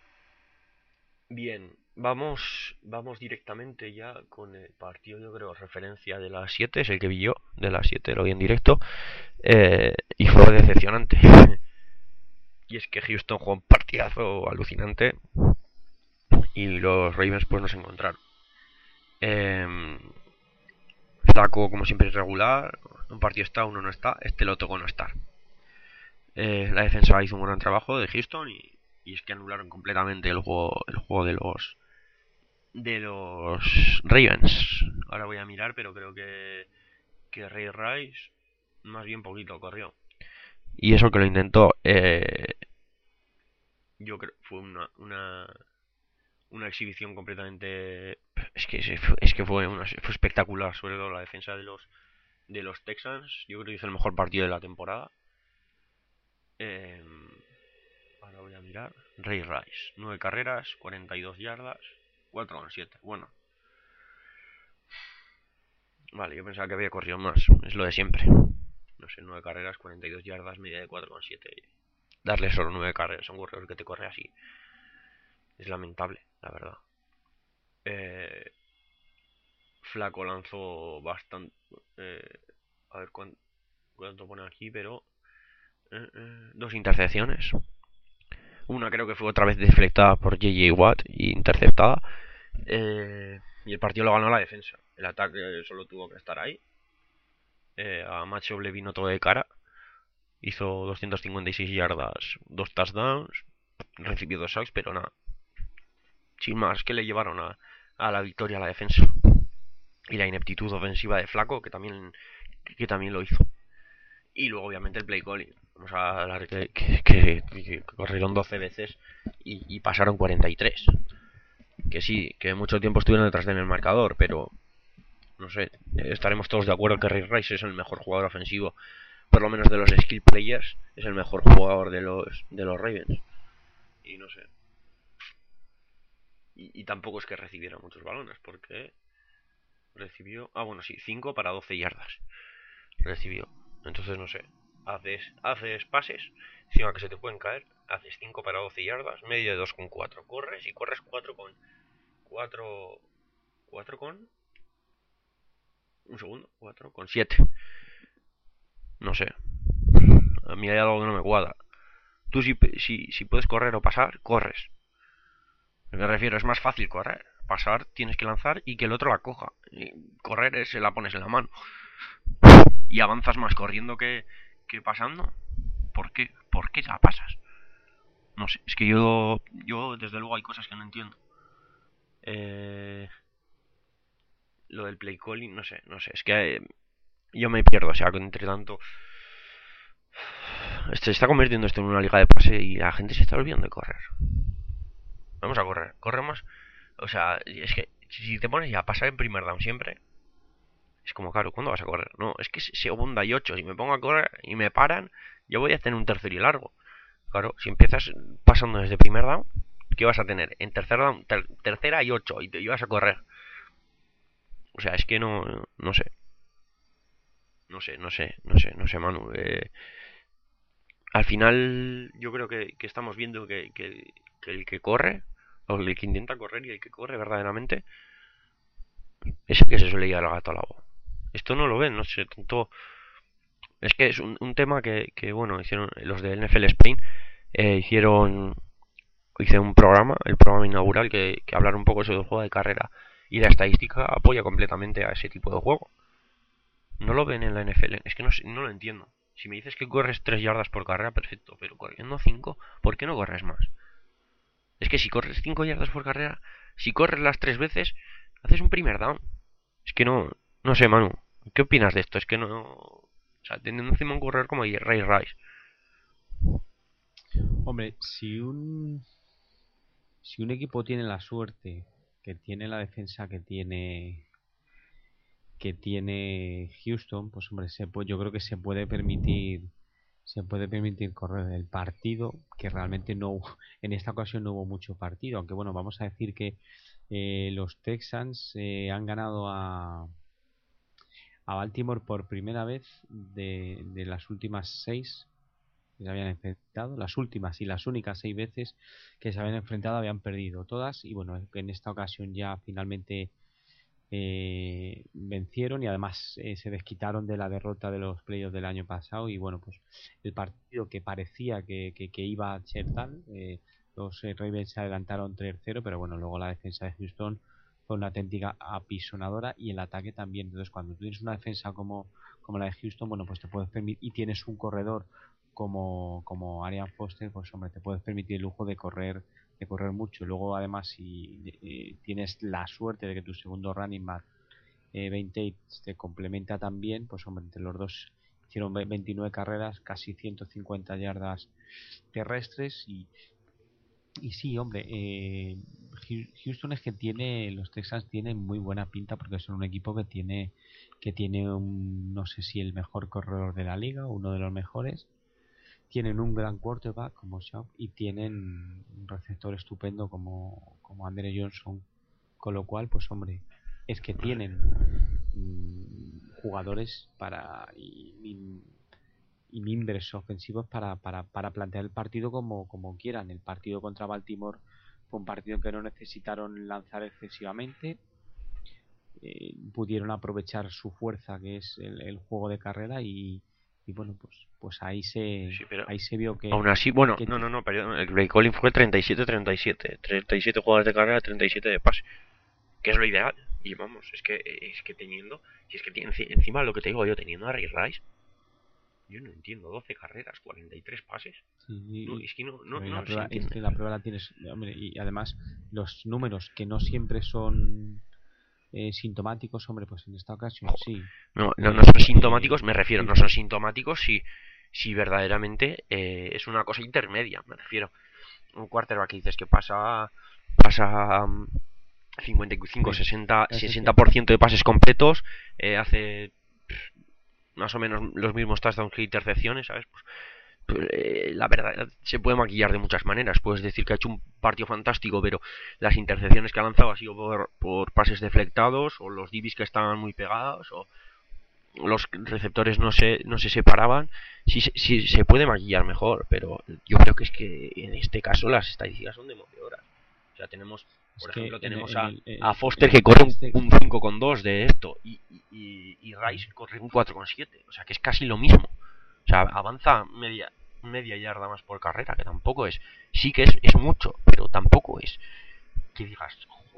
Bien, vamos vamos directamente ya con el partido, yo creo, referencia de las siete, es el que vi yo, de las siete lo vi en directo, eh, y fue decepcionante. Y es que Houston jugó un partidazo alucinante y los Ravens pues no se encontraron. Eh, Flaco, como siempre, irregular, un partido está, uno no está, este lo tocó no estar. Eh, la defensa hizo un gran trabajo de Houston y, y es que anularon completamente el juego, el juego de los de los Ravens. Ahora voy a mirar, pero creo que que Ray Rice más bien poquito corrió. Y eso que lo intentó, eh, yo creo fue una, una una exhibición completamente, es que es que fue una, fue espectacular, sobre todo la defensa de los de los Texans. Yo creo que hizo el mejor partido de la temporada. Eh, ahora voy a mirar. Ray Rice, nueve carreras, cuarenta y dos yardas, cuatro coma siete. Bueno. Vale, yo pensaba que había corrido más. Es lo de siempre. No sé, nueve carreras, cuarenta y dos yardas, media de cuatro coma siete. Darle solo nueve carreras a un corredor que te corre así es lamentable, la verdad. Eh, Flaco lanzó bastante. Eh, a ver cuánto, cuánto pone aquí, pero eh, eh, dos intercepciones. Una creo que fue otra vez deflectada por J J Watt y interceptada. Eh, y el partido lo ganó la defensa. El ataque solo tuvo que estar ahí. Eh, a Macho le vino todo de cara. Hizo doscientas cincuenta y seis yardas, dos touchdowns. Recibió dos sacks, pero nada. Sin más, que le llevaron a, a la victoria a la defensa. Y la ineptitud ofensiva de Flaco, que también, que también lo hizo. Y luego, obviamente, el play calling. Vamos a hablar que, que, que, que corrieron doce veces y, y pasaron cuarenta y tres. Que sí, que mucho tiempo estuvieron detrás de en el marcador, pero no sé, estaremos todos de acuerdo que Ray Rice es el mejor jugador ofensivo, por lo menos de los skill players, es el mejor jugador de los de los Ravens. Y no sé. Y, y tampoco es que recibiera muchos balones, porque recibió, ah bueno, sí, cinco para doce yardas. Recibió. Entonces no sé, haces haces pases, encima que se te pueden caer, haces cinco para doce yardas, medio de dos coma cuatro. Corres y corres cuatro con cuatro cuatro con un segundo, cuatro con siete. No sé. A mí hay algo que no me cuadra. Tú si, si, si puedes correr o pasar, corres. Me refiero, es más fácil correr. pasar tienes que lanzar y que el otro la coja. Y correr es, se la pones en la mano. Y avanzas más corriendo que, que pasando. ¿Por qué? ¿Por qué la pasas? No sé, es que yo, yo desde luego hay cosas que no entiendo. Eh, lo del play calling, no sé, no sé, es que eh, yo me pierdo, o sea, entre tanto... Se está convirtiendo esto en una liga de pase y la gente se está olvidando de correr. Vamos a correr, corremos. O sea, es que si te pones ya a pasar en primer down siempre, es como, claro, ¿cuándo vas a correr? No, es que segunda y ocho, si me pongo a correr y me paran, yo voy a tener un tercer y largo. Claro, si empiezas pasando desde primer down, ¿qué vas a tener? En tercer down, ter tercera y ocho, y te ibas a correr. O sea, es que no, no sé. No sé, no sé, no sé, no sé, Manu. Eh, al final, yo creo que, que estamos viendo que, que, que el que corre, o el que intenta correr y el que corre verdaderamente, es el que se suele llevar al gato al agua. Esto no lo ven, no sé, tanto... Es que es un, un tema que, que, bueno, hicieron los de N F L Spain, eh, hicieron hice un programa, el programa inaugural, que, que hablar un poco sobre el juego de carrera. Y la estadística apoya completamente a ese tipo de juego. No lo ven en la N F L, es que no, no lo entiendo. Si me dices que corres tres yardas por carrera, perfecto, pero corriendo cinco, ¿por qué no corres más? Es que si corres cinco yardas por carrera, si corres las tres veces, haces un primer down. Es que no, no sé, Manu, ¿qué opinas de esto? Es que no... O sea, teniendo encima un corredor como Ray Rice. Hombre, si un... Si un equipo tiene la suerte, que tiene la defensa que tiene... que tiene Houston, pues hombre, se puede, yo creo que se puede permitir se puede permitir correr el partido, que realmente no hubo, en esta ocasión no hubo mucho partido, aunque bueno, vamos a decir que eh, los Texans eh, han ganado a a Baltimore por primera vez de, de las últimas seis que se habían enfrentado, las últimas y las únicas seis veces que se habían enfrentado habían perdido todas, y bueno, en esta ocasión ya finalmente eh, vencieron, y además eh, se desquitaron de la derrota de los playoffs del año pasado. Y bueno, pues el partido que parecía que, que, que iba a ser tal, eh, los eh, Ravens se adelantaron tres cero, pero bueno, luego la defensa de Houston fue una auténtica apisonadora, y el ataque también. Entonces, cuando tú tienes una defensa como, como la de Houston, bueno, pues te puedes permitir, y tienes un corredor como, como Arian Foster, pues hombre, te puedes permitir el lujo de correr de correr mucho. Luego, además, si eh, tienes la suerte de que tu segundo running back, eh, Ben Tate, te complementa también, pues hombre, entre los dos hicieron veintinueve carreras, casi ciento cincuenta yardas terrestres. Y, y sí, hombre, eh, Houston es que tiene, los Texans tienen muy buena pinta, porque son un equipo que tiene, que tiene un, no sé si el mejor corredor de la liga, uno de los mejores. Tienen un gran quarterback como Schaub, y tienen un receptor estupendo como, como Andre Johnson, con lo cual, pues hombre, es que tienen mmm, jugadores para y, y, y miembros ofensivos para, para, para plantear el partido como, como quieran. El partido contra Baltimore fue un partido en que no necesitaron lanzar excesivamente, eh, pudieron aprovechar su fuerza, que es el, el juego de carrera, y y bueno, pues pues ahí se sí, pero ahí se vio que aún así, bueno, que no, no, no, perdón, el play calling fue treinta y siete treinta y siete, treinta y siete jugadas de carrera, treinta y siete de pase, que es lo ideal. Y vamos, es que es que teniendo, si es que tiene, encima lo que te digo yo, teniendo a Ray Rice, yo no entiendo, doce carreras, cuarenta y tres pases. Sí, no, es que no, no, no la se prueba, entiende. Es que la prueba la tienes, hombre, y además los números que no siempre son eh, sintomáticos, hombre, pues en esta ocasión Ojo, sí. no, no, eh, no son sintomáticos, me refiero, sí, no son sintomáticos si, si verdaderamente eh, es una cosa intermedia, me refiero. Un quarterback que dices que pasa pasa um, cincuenta y cinco, sí, sesenta, es sesenta por ciento de pases completos, eh, hace pff, más o menos los mismos touchdowns que intercepciones, ¿sabes? Pues, pues eh, la verdad se puede maquillar de muchas maneras. Puedes decir que ha hecho un partido fantástico, pero las intercepciones que ha lanzado ha sido por, por pases deflectados, o los D Bs que estaban muy pegados, o los receptores no se, no se separaban. Sí, sí, se puede maquillar mejor, pero yo creo que es que en este caso las estadísticas son demoledoras. O sea, tenemos, por es ejemplo, que en, tenemos en a, el, en, a Foster, en que corre este... un, un cinco coma dos de esto, y, y, y Rice corre un cuatro coma siete, o sea, que es casi lo mismo. O sea, avanza media media yarda más por carrera, que tampoco es, sí que es, es mucho, pero tampoco es que digas, joder,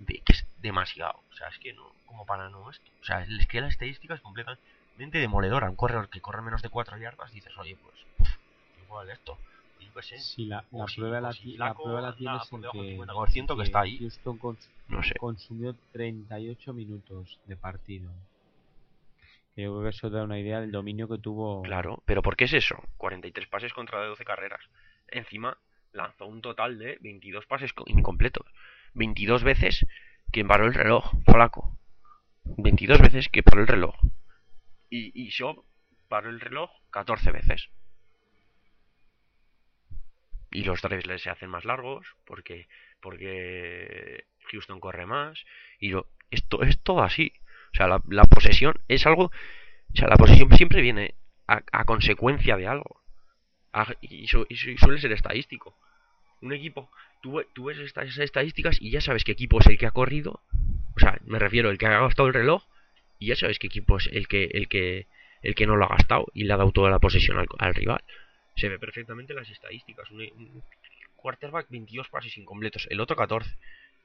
que es demasiado. O sea, es que no, como para no esto. O sea, es que la estadística es completamente demoledora. Un corredor que corre menos de cuatro yardas, dices, oye, pues, uf, igual esto. Yo qué sé. Sí, la, la, O si- prueba, o la, si ti- la Flaco prueba la anda tienes por en debajo del que, cincuenta por ciento que que está ahí. Houston cons- No sé. consumió treinta y ocho minutos de partido. Yo creo que eso da una idea del dominio que tuvo. Claro, pero ¿por qué es eso? cuarenta y tres pases contra doce carreras. Encima lanzó un total de veintidós pases co- incompletos. veintidós veces que paró el reloj, Flaco. veintidós veces que paró el reloj. Y, y Shaw paró el reloj catorce veces. Y los drives se hacen más largos porque porque Houston corre más. Y lo, esto es todo así. O sea, la, la posesión es algo. O sea, la posesión siempre viene a, a consecuencia de algo. A, y, su, y, su, y suele ser estadístico. Un equipo, tú, tú ves estas estadísticas y ya sabes qué equipo es el que ha corrido. O sea, me refiero, el que ha gastado el reloj. Y ya sabes qué equipo es el que, el que, el que no lo ha gastado y le ha dado toda la posesión al, al rival. Se ve perfectamente las estadísticas. Un, un quarterback, veintidós pases incompletos, el otro catorce.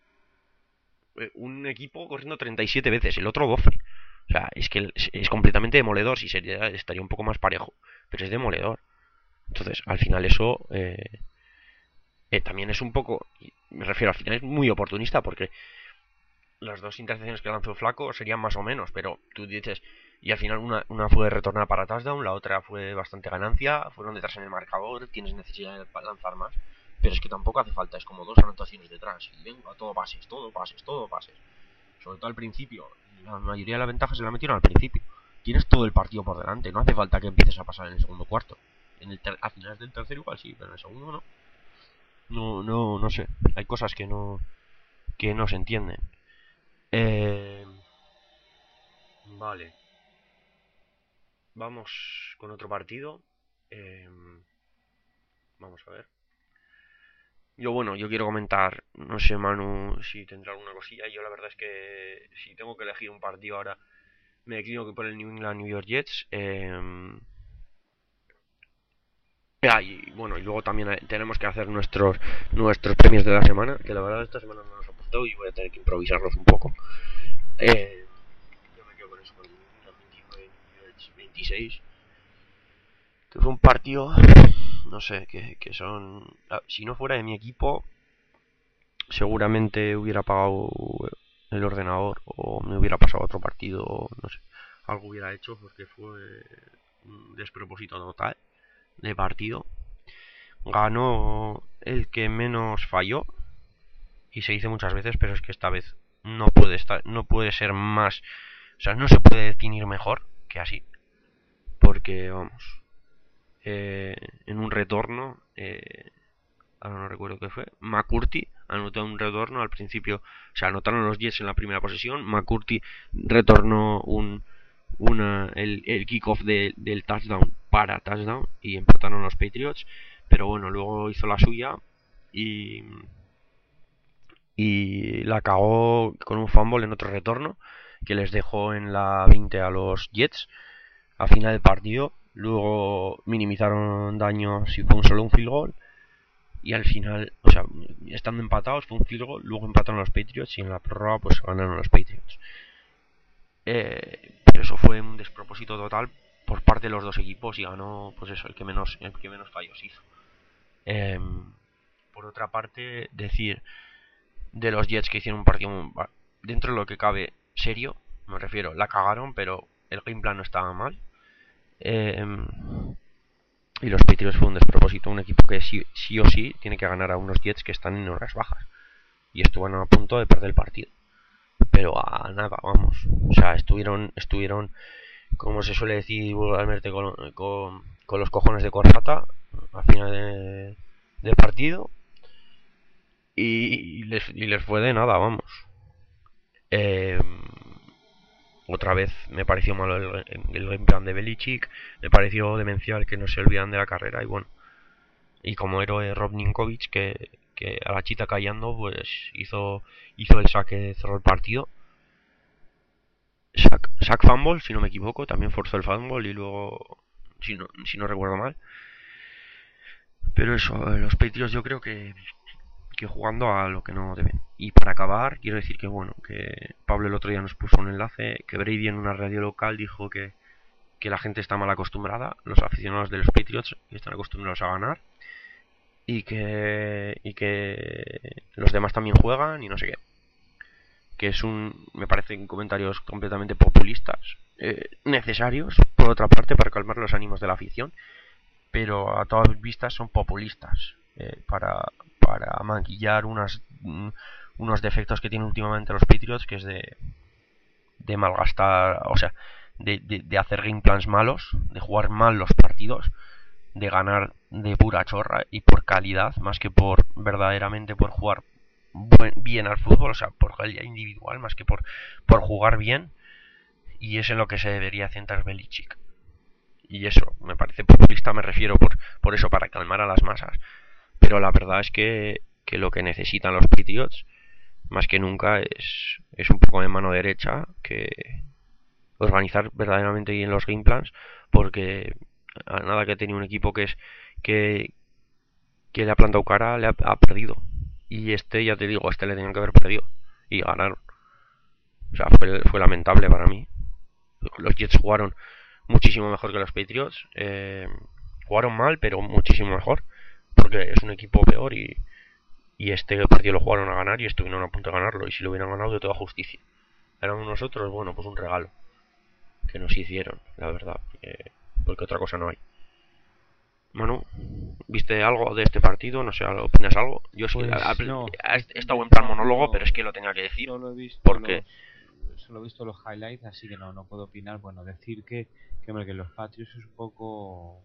Un equipo corriendo treinta y siete veces, el otro doce. O sea, es que es, es completamente demoledor. Si sería, estaría un poco más parejo, pero es demoledor. Entonces, al final eso eh, eh, también es un poco, me refiero, al final es muy oportunista porque las dos intercepciones que lanzó Flaco serían más o menos, pero tú dices, y al final una, una fue retornada para touchdown, la otra fue bastante ganancia, fueron detrás en el marcador, tienes necesidad de lanzar más, pero es que tampoco hace falta, es como dos anotaciones detrás, y venga, todo pases, todo pases, todo pases. Sobre todo al principio, la mayoría de la ventaja se la metieron al principio. Tienes todo el partido por delante, no hace falta que empieces a pasar en el segundo cuarto. En el ter a finales del tercero igual sí, pero en el segundo no. No, no, no sé. Hay cosas que no, que no se entienden. Eh, vale. Vamos con otro partido. Eh, vamos a ver. Yo, bueno, yo quiero comentar, no sé, Manu, si tendrá alguna cosilla. Yo la verdad es que si tengo que elegir un partido ahora, me declino que por el New England New York Jets. Eh, ah, y bueno, y luego también tenemos que hacer nuestros nuestros premios de la semana, que la verdad esta semana no nos ha apuntado y voy a tener que improvisarlos un poco. Eh, yo me quedo con eso, con el New England veintinueve New York veintiséis. Que fue un partido, no sé, que, que son... Si no fuera de mi equipo, seguramente hubiera apagado el ordenador o me hubiera pasado otro partido, no sé, algo hubiera hecho porque fue un despropósito total de partido. Ganó el que menos falló y se dice muchas veces, pero es que esta vez no puede estar, no puede ser más, o sea, no se puede definir mejor que así, porque vamos, eh, en un retorno, eh, ahora no recuerdo qué fue, McCourty anotó un retorno al principio, o sea, anotaron los Jets en la primera posesión, McCourty retornó un una, el, el kickoff de, del touchdown para touchdown y empataron los Patriots, pero bueno, luego hizo la suya y y la cagó con un fumble en otro retorno que les dejó en la veinte a los Jets a final del partido. Luego minimizaron daños y fue un solo un field goal. Y al final, o sea, estando empatados, fue un field goal. Luego empataron los Patriots y en la prórroga, pues ganaron los Patriots. Eh, pero eso fue un despropósito total por parte de los dos equipos y ganó, pues eso, el que menos, el que menos fallos hizo. Eh, por otra parte, decir de los Jets que hicieron un partido dentro de lo que cabe serio, me refiero, la cagaron, pero el game plan no estaba mal. Eh, y los Patriots fue un despropósito, un equipo que sí, sí o sí tiene que ganar a unos Jets que están en horas bajas y estuvieron a punto de perder el partido, pero a nada, vamos, o sea, estuvieron, estuvieron, como se suele decir vulgarmente, con, con, con los cojones de corbata a final de, de partido y, y, les, y les fue de nada, vamos. Eh, otra vez me pareció malo el, el game plan de Belichick, me pareció demencial que no se olvidan de la carrera y bueno, y como héroe Rob Ninkovich que, que a la chita callando pues hizo hizo el saque, cerró el partido. Sack, sack fumble, si no me equivoco, también forzó el fumble y luego, si no, si no recuerdo mal. Pero eso, los Patriots yo creo que que jugando a lo que no deben. Y para acabar, quiero decir que bueno, que Pablo el otro día nos puso un enlace, que Brady en una radio local dijo que, que la gente está mal acostumbrada, los aficionados de los Patriots están acostumbrados a ganar, y que, y que los demás también juegan y no sé qué. Que es un, me parecen comentarios completamente populistas, eh, necesarios, por otra parte, para calmar los ánimos de la afición, pero a todas vistas son populistas, eh, para, para maquillar unas, mm, unos defectos que tienen últimamente los Patriots, que es de, de malgastar, o sea, de, de, de hacer game plans malos, de jugar mal los partidos, de ganar de pura chorra y por calidad, más que por verdaderamente por jugar buen, bien al fútbol, o sea, por calidad individual, más que por, por jugar bien, y es en lo que se debería centrar Belichick. Y eso, me parece populista, me refiero por, por eso, para calmar a las masas. Pero la verdad es que, que lo que necesitan los Patriots, más que nunca, es, es un poco de mano derecha, que organizar verdaderamente bien los game plans, porque a nada que tenía un equipo que es que, que le ha plantado cara, le ha, ha perdido. Y este, ya te digo, este le tenían que haber perdido. Y ganaron. O sea, fue, fue lamentable para mí. Los Jets jugaron muchísimo mejor que los Patriots. Eh, jugaron mal, pero muchísimo mejor. Porque es un equipo peor y, y este partido lo jugaron a ganar y estuvieron a punto de ganarlo. Y si lo hubieran ganado, de toda justicia. Éramos nosotros, bueno, pues un regalo que nos hicieron, la verdad. Eh, porque otra cosa no hay. Manu, ¿viste algo de este partido? No sé, ¿opinas algo? Yo sí, Pues a- a- no, he este estado en plan monólogo, partido pero es que lo tenía que decir. solo he visto Porque los, solo he visto los highlights, así que no, no puedo opinar. Bueno, decir que, que, hombre, que los Patriots es un poco,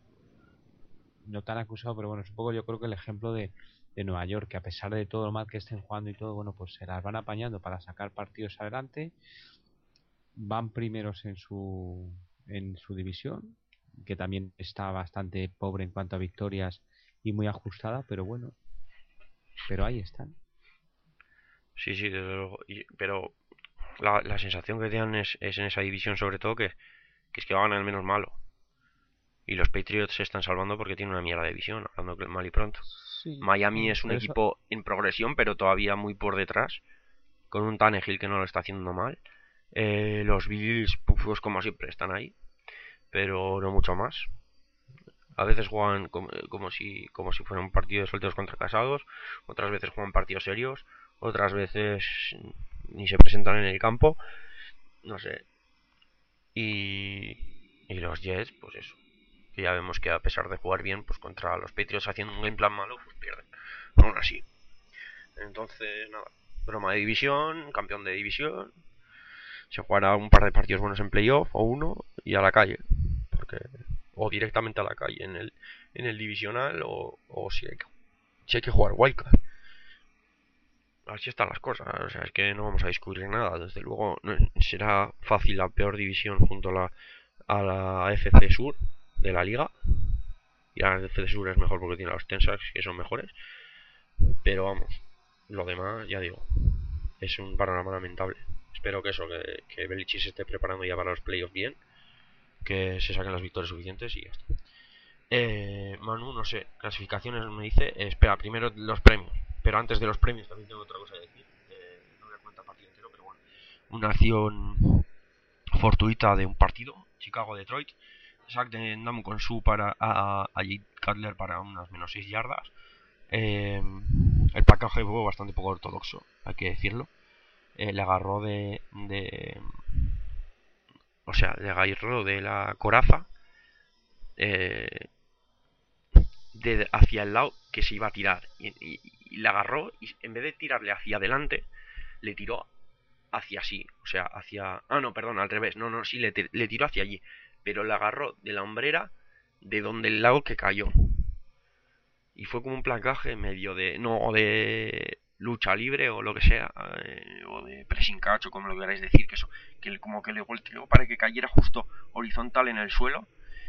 no tan acusado, pero bueno, es un poco yo creo que el ejemplo de, de Nueva York, que a pesar de todo lo mal que estén jugando y todo, bueno, pues se las van apañando para sacar partidos adelante, van primeros en su, en su división, que también está bastante pobre en cuanto a victorias y muy ajustada, pero bueno, pero ahí están. sí, sí, desde luego. Y- pero la, la sensación que dan es, es en esa división, sobre todo, que, que es que va a ganar el menos malo. Y los Patriots se están salvando porque tienen una mierda de división, hablando mal y pronto. Sí, Miami bueno, es un pero eso, equipo en progresión, pero todavía muy por detrás, con un Tannehill que no lo está haciendo mal. Eh, los Bills, pues como siempre, están ahí, pero no mucho más. A veces juegan como, como si como si fueran partidos solteros contra casados, otras veces juegan partidos serios, otras veces ni se presentan en el campo, no sé. Y, y los Jets, pues eso, que ya vemos que a pesar de jugar bien, pues contra los Patriots haciendo un game plan malo, pues pierden. Aún así. Entonces, nada, broma de división, campeón de división, se jugará un par de partidos buenos en playoff o uno y a la calle, porque o directamente a la calle en el en el divisional o, o si, hay que, si hay que jugar wildcard. Así están las cosas, o sea, es que no vamos a descubrir nada, desde luego no, será fácil la peor división junto a la, a la F C Sur de la liga, y la F C Sur es mejor porque tiene a los Texans que son mejores, pero vamos, lo demás ya digo, es un panorama lamentable. Espero que eso, que, que Belichick se esté preparando ya para los playoffs bien, que se saquen las victorias suficientes y ya está. Eh, Manu, no sé, clasificaciones me dice. Eh, espera, primero los premios. Pero antes de los premios también tengo otra cosa que decir. Eh, no voy a contar partido entero, pero bueno. Una acción fortuita de un partido. Chicago-Detroit. Sack de Namu con su para a, a Jay Cutler para unas menos seis yardas. Eh, el placaje fue bastante poco ortodoxo, hay que decirlo. Eh, le agarró de, de. O sea, le agarró de la coraza. Eh, de hacia el lado que se iba a tirar y, y, y le agarró y en vez de tirarle hacia adelante le tiró hacia así, o sea, hacia... Ah, no, perdón, al revés, no, no, sí, le, le tiró hacia allí, pero le agarró de la hombrera de donde el lado que cayó y fue como un placaje medio de... no, o de lucha libre o lo que sea, eh, o de pressing catch o como lo queráis decir, que eso, que como que le volteó para que cayera justo horizontal en el suelo.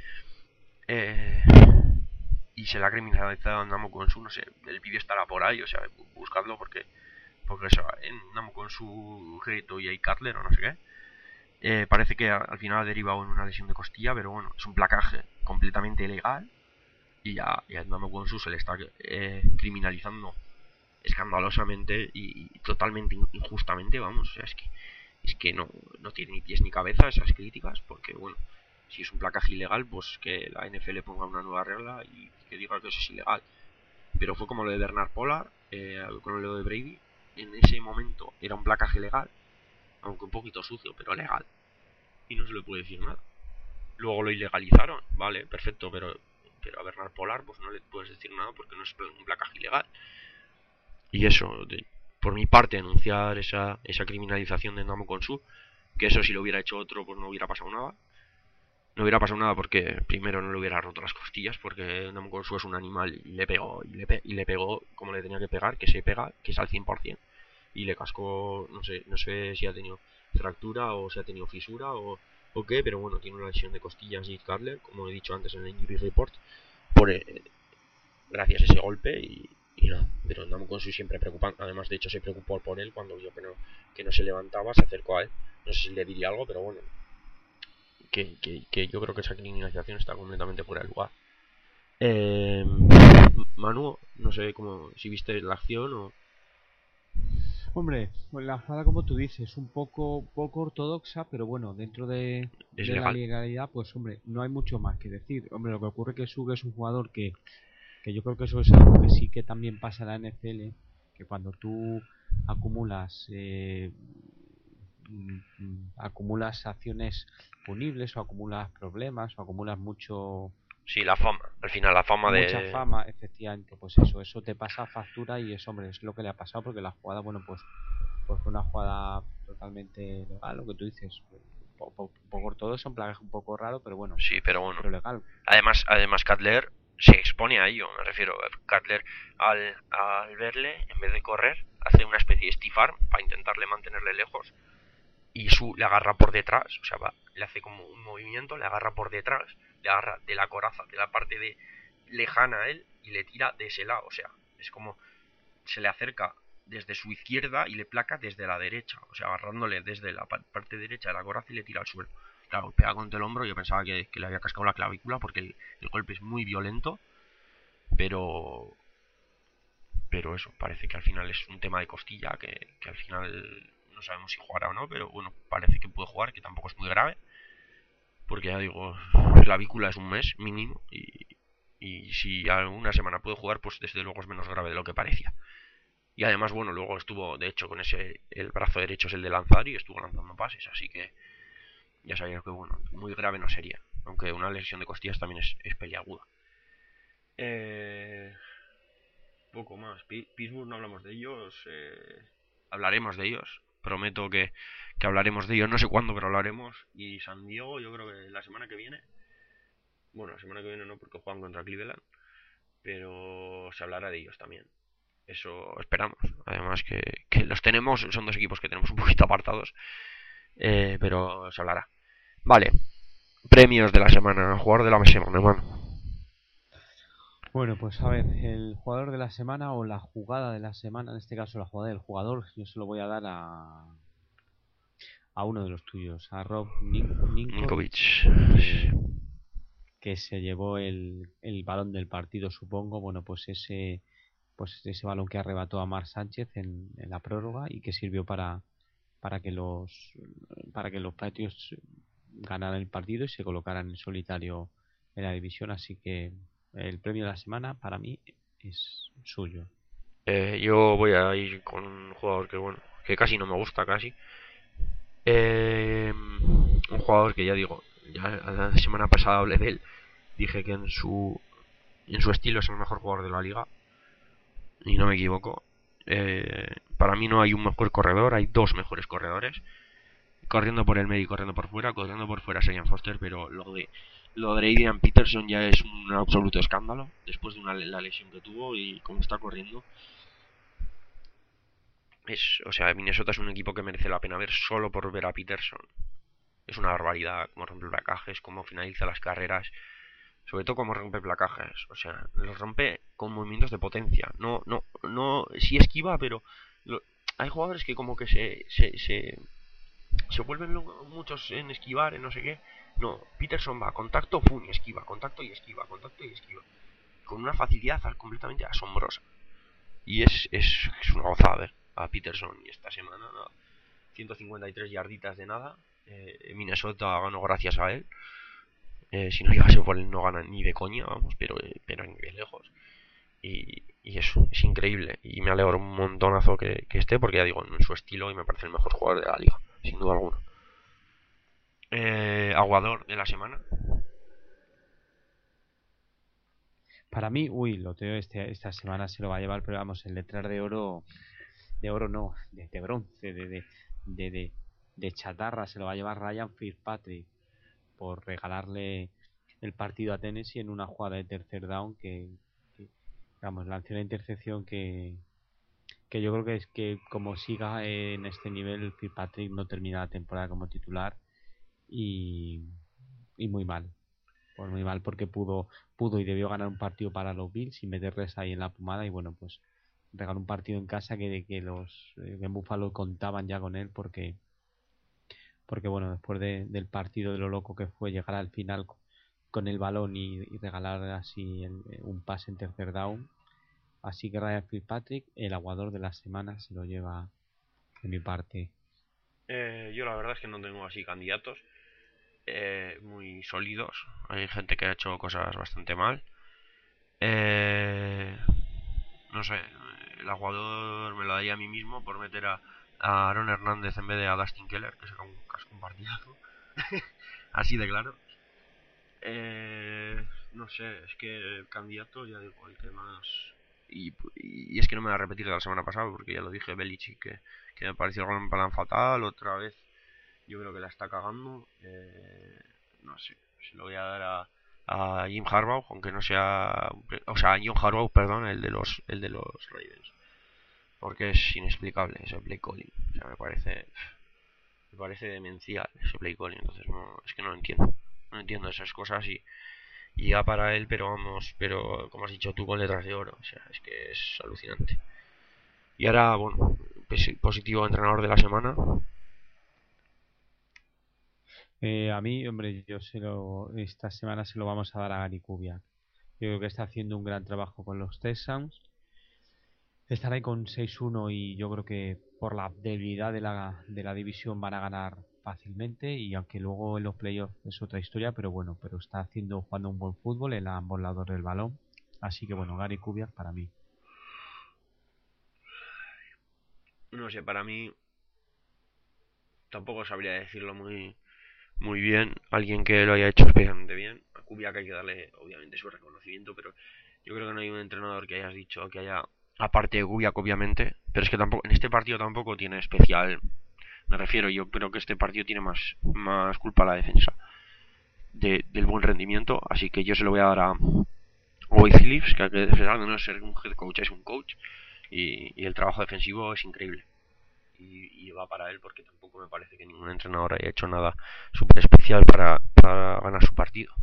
eh y se la ha criminalizado a Namokonsu, no sé, el vídeo estará por ahí, o sea, buscadlo porque porque eso, en Namokonsu, Geto y Cutler o no sé qué, eh, parece que al final ha derivado en una lesión de costilla, pero bueno, es un placaje completamente ilegal y ya, ya a Namokonsu se le está eh, criminalizando escandalosamente y, y totalmente injustamente, vamos, o sea, es que es que no, no tiene ni pies ni cabeza esas críticas, porque bueno, si es un placaje ilegal, pues que la N F L ponga una nueva regla y que diga que eso es ilegal. Pero fue como lo de Bernard Pollard, eh, con lo de Brady, en ese momento era un placaje legal, aunque un poquito sucio, pero legal, y no se le puede decir nada. Luego lo ilegalizaron, vale, perfecto, pero, pero a Bernard Pollard pues no le puedes decir nada porque no es un placaje ilegal. Y eso, de, por mi parte, denunciar esa, esa criminalización de Ndamukong Suh, que eso si lo hubiera hecho otro pues no hubiera pasado nada. No hubiera pasado nada porque primero no le hubiera roto las costillas, porque Ndamukong Suh es un animal y le pegó, y le, pe y le pegó como le tenía que pegar, que se pega, que es al cien por cien. Y le cascó, no sé, no sé si ha tenido fractura o si ha tenido fisura o, o qué, pero bueno, tiene una lesión de costillas Jake Cutler, como he dicho antes en el Injury Report, por, eh, gracias a ese golpe y, y nada. Pero Ndamukong Suh siempre preocupante, además de hecho se preocupó por él cuando vio que no, que no se levantaba, se acercó a él. No sé si le diría algo, pero bueno, que, que, que yo creo que esa criminalización está completamente fuera de lugar. Eh, Manu, no sé cómo, si viste la acción o... Hombre, pues la jugada como tú dices, un poco poco ortodoxa, pero bueno, dentro de, Es de la legal. legalidad, pues hombre, no hay mucho más que decir. Hombre, lo que ocurre es que Suge es un jugador que, que yo creo que eso es algo que sí que también pasa en la N F L, que cuando tú acumulas eh, mm, mm, acumulas acciones punibles o acumulas problemas o acumulas mucho Sí, la fama. Al final, la fama mucha de... fama, efectivamente, pues eso, eso te pasa factura y es, hombre, es lo que le ha pasado porque la jugada, bueno, pues, pues fue una jugada totalmente legal, lo que tú dices, un poco, un poco ortodoxo, un plagaje un poco raro, pero bueno, Sí, pero bueno. pero legal. Además, además Cutler se expone a ello, me refiero. Cutler al, al verle, en vez de correr, hace una especie de stiff arm para intentarle mantenerle lejos. Y Su le agarra por detrás, o sea, va, le hace como un movimiento, le agarra por detrás, le agarra de la coraza, de la parte de lejana a él y le tira de ese lado, o sea, es como se le acerca desde su izquierda y le placa desde la derecha, o sea, agarrándole desde la parte derecha de la coraza y le tira al suelo. Claro, pega contra el hombro, yo pensaba que, que le había cascado la clavícula porque el, el golpe es muy violento, pero pero eso, parece que al final es un tema de costilla, que, que al final no sabemos si jugará o no, pero bueno, parece que puede jugar, que tampoco es muy grave, porque ya digo, clavícula es un mes mínimo, y, y si alguna semana puede jugar, pues desde luego es menos grave de lo que parecía. Y además, bueno, luego estuvo, de hecho, con ese, el brazo derecho es el de lanzar y estuvo lanzando pases, así que ya sabía que, bueno, muy grave no sería, aunque una lesión de costillas también es, es peliaguda. Eh... Poco más. Pittsburgh no hablamos de ellos. Eh, hablaremos de ellos. Prometo que, que hablaremos de ellos. No sé cuándo, pero hablaremos. Y San Diego, yo creo que la semana que viene. Bueno, la semana que viene no, porque juegan contra Cleveland. Pero se hablará de ellos también. Eso esperamos. Además que, que los tenemos. Son dos equipos que tenemos un poquito apartados. Eh, pero se hablará. Vale. Premios de la semana. Jugador de la semana, hermano. Bueno, pues a ver, el jugador de la semana o la jugada de la semana, en este caso la jugada del jugador, yo se lo voy a dar a, a uno de los tuyos, a Rob Ninkovich, que, que se llevó el, el balón del partido, supongo. Bueno, pues ese pues ese balón que arrebató a Mark Sánchez en, en la prórroga y que sirvió para para que los para que los Patriots ganaran el partido y se colocaran en solitario en la división, así que el premio de la semana para mí es suyo. Eh, yo voy a ir con un jugador que bueno, que casi no me gusta casi. Eh, un jugador que ya digo, ya la semana pasada hablé de él, dije que en su en su estilo es el mejor jugador de la liga y no me equivoco. Eh, para mí no hay un mejor corredor, hay dos mejores corredores, corriendo por el medio y corriendo por fuera. Corriendo por fuera serían Foster, pero lo de lo de Adrian Peterson ya es un absoluto escándalo después de una, la lesión que tuvo y cómo está corriendo. Es, o sea, Minnesota es un equipo que merece la pena ver solo por ver a Peterson. Es una barbaridad cómo rompe placajes, cómo finaliza las carreras, sobre todo cómo rompe placajes. O sea, los rompe con movimientos de potencia. No, no, no, sí esquiva, pero lo, hay jugadores que como que se, se, se, se vuelven muchos en esquivar, en no sé qué. No, Peterson va a contacto, pum, y esquiva, contacto y esquiva, contacto y esquiva, con una facilidad completamente asombrosa. y es, es, es una gozada ver a Peterson. Y esta semana nada, ciento cincuenta y tres yarditas de nada. eh, Minnesota ganó gracias a él. Eh, si no llegase por él no ganan ni de coña, vamos, pero, eh, pero ni de lejos. Y, y eso, es increíble. Y me alegro un montonazo que, que esté, porque ya digo, en su estilo y me parece el mejor jugador de la liga, sin duda alguna. Eh, aguador de la semana. Para mí, uy, lo tengo este, esta semana se lo va a llevar, pero vamos, el letrar de oro, de oro no, de, de bronce, de, de, de, de, de chatarra, se lo va a llevar Ryan Fitzpatrick por regalarle el partido a Tennessee en una jugada de tercer down que, que vamos, lanzó una intercepción que, que yo creo que es que como siga en este nivel, Fitzpatrick no termina la temporada como titular y, y muy mal. Pues muy mal porque pudo pudo y debió ganar un partido para los Bills y meterles ahí en la pomada y bueno, pues regaló un partido en casa que, que los eh, en Buffalo contaban ya con él porque porque bueno, después de, del partido de lo loco que fue llegar al final con el balón y, y regalar así el, un pase en tercer down. Así que Ryan Fitzpatrick, el aguador de la semana, se lo lleva de mi parte. Eh, yo la verdad es que no tengo así candidatos eh, muy sólidos. Hay gente que ha hecho cosas bastante mal. Eh, no sé, el aguador me lo daría a mí mismo por meter a, a Aaron Hernández en vez de a Dustin Keller, que será un casco un partidazo. Así de claro. Eh, no sé, es que el candidato, ya digo, el que más. Y, y es que no me voy a repetir de la semana pasada, porque ya lo dije, Belichick, que, que me pareció el gran plan fatal. Otra vez, yo creo que la está cagando. Eh, no sé, se lo voy a dar a, a Jim Harbaugh, aunque no sea. O sea, a John Harbaugh, perdón, el de los, el de los Ravens. Porque es inexplicable ese play calling. O sea, me parece. Me parece demencial ese play calling. Entonces, no, es que no lo entiendo. No entiendo esas cosas y y ya para él, pero vamos, pero como has dicho tú, con letras de oro, o sea, es que es alucinante. Y ahora, bueno, positivo entrenador de la semana. Eh, a mí, hombre, yo se lo, esta semana se lo vamos a dar a Gary Kubiak. Yo creo que está haciendo un gran trabajo con los Texans. Estará ahí con seis uno y yo creo que por la debilidad de la, de la división van a ganar fácilmente y aunque luego en los playoffs es otra historia, pero bueno, pero está haciendo, jugando un buen fútbol en ambos lados del balón. Así que bueno, Gary Kubiak para mí. No sé, para mí tampoco sabría decirlo muy muy bien. Alguien que lo haya hecho especialmente bien. A Kubiak hay que darle, obviamente, su reconocimiento, pero yo creo que no hay un entrenador que hayas dicho que haya, aparte de Kubiak, obviamente, pero es que tampoco, en este partido tampoco tiene especial. Me refiero, yo creo que este partido tiene más, más culpa a la defensa de, del buen rendimiento, así que yo se lo voy a dar a Wade Phillips, que, que no es ser un head coach, es un coach, y, y el trabajo defensivo es increíble. Y, y va para él porque tampoco me parece que ningún entrenador haya hecho nada súper especial para, para ganar su partido.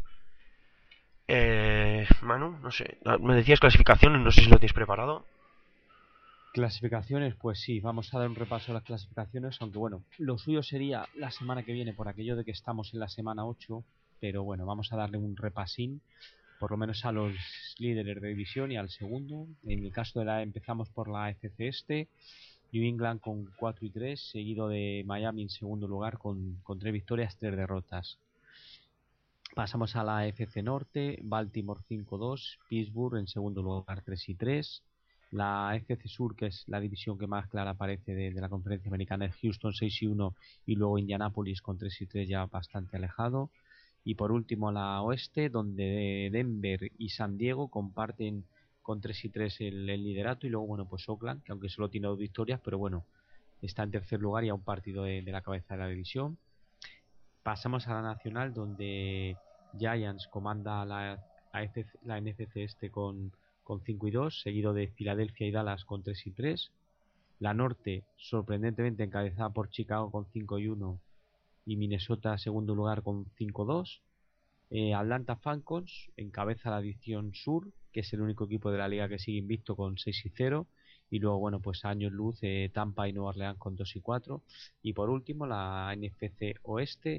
Eh, Manu, no sé, me decías clasificaciones, no sé si lo tienes preparado. Clasificaciones, pues sí, vamos a dar un repaso a las clasificaciones, aunque bueno, lo suyo sería la semana que viene por aquello de que estamos en la semana ocho, pero bueno, vamos a darle un repasín por lo menos a los líderes de división y al segundo. En el caso de la empezamos por la A F C Este, New England con cuatro y tres, seguido de Miami en segundo lugar con, con tres victorias, tres derrotas. Pasamos a la A F C Norte, Baltimore cinco dos, Pittsburgh en segundo lugar tres y tres. La A F C Sur, que es la división que más clara aparece de, de la conferencia americana, es Houston seis y uno y luego Indianapolis con tres y tres ya bastante alejado. Y por último la Oeste, donde Denver y San Diego comparten con tres y tres el, el liderato y luego bueno pues Oakland, que aunque solo tiene dos victorias, pero bueno, está en tercer lugar y a un partido de, de la cabeza de la división. Pasamos a la Nacional, donde Giants comanda la, la N F C Este con, con cinco y dos, seguido de Filadelfia y Dallas con tres y tres. La Norte, sorprendentemente encabezada por Chicago con cinco y uno y Minnesota segundo lugar con cinco dos. Eh, Atlanta Falcons encabeza la división Sur, que es el único equipo de la liga que sigue invicto con seis y cero. Y luego, bueno, pues años luz, eh, Tampa y Nueva Orleans con dos y cuatro. Y por último, la N F C Oeste,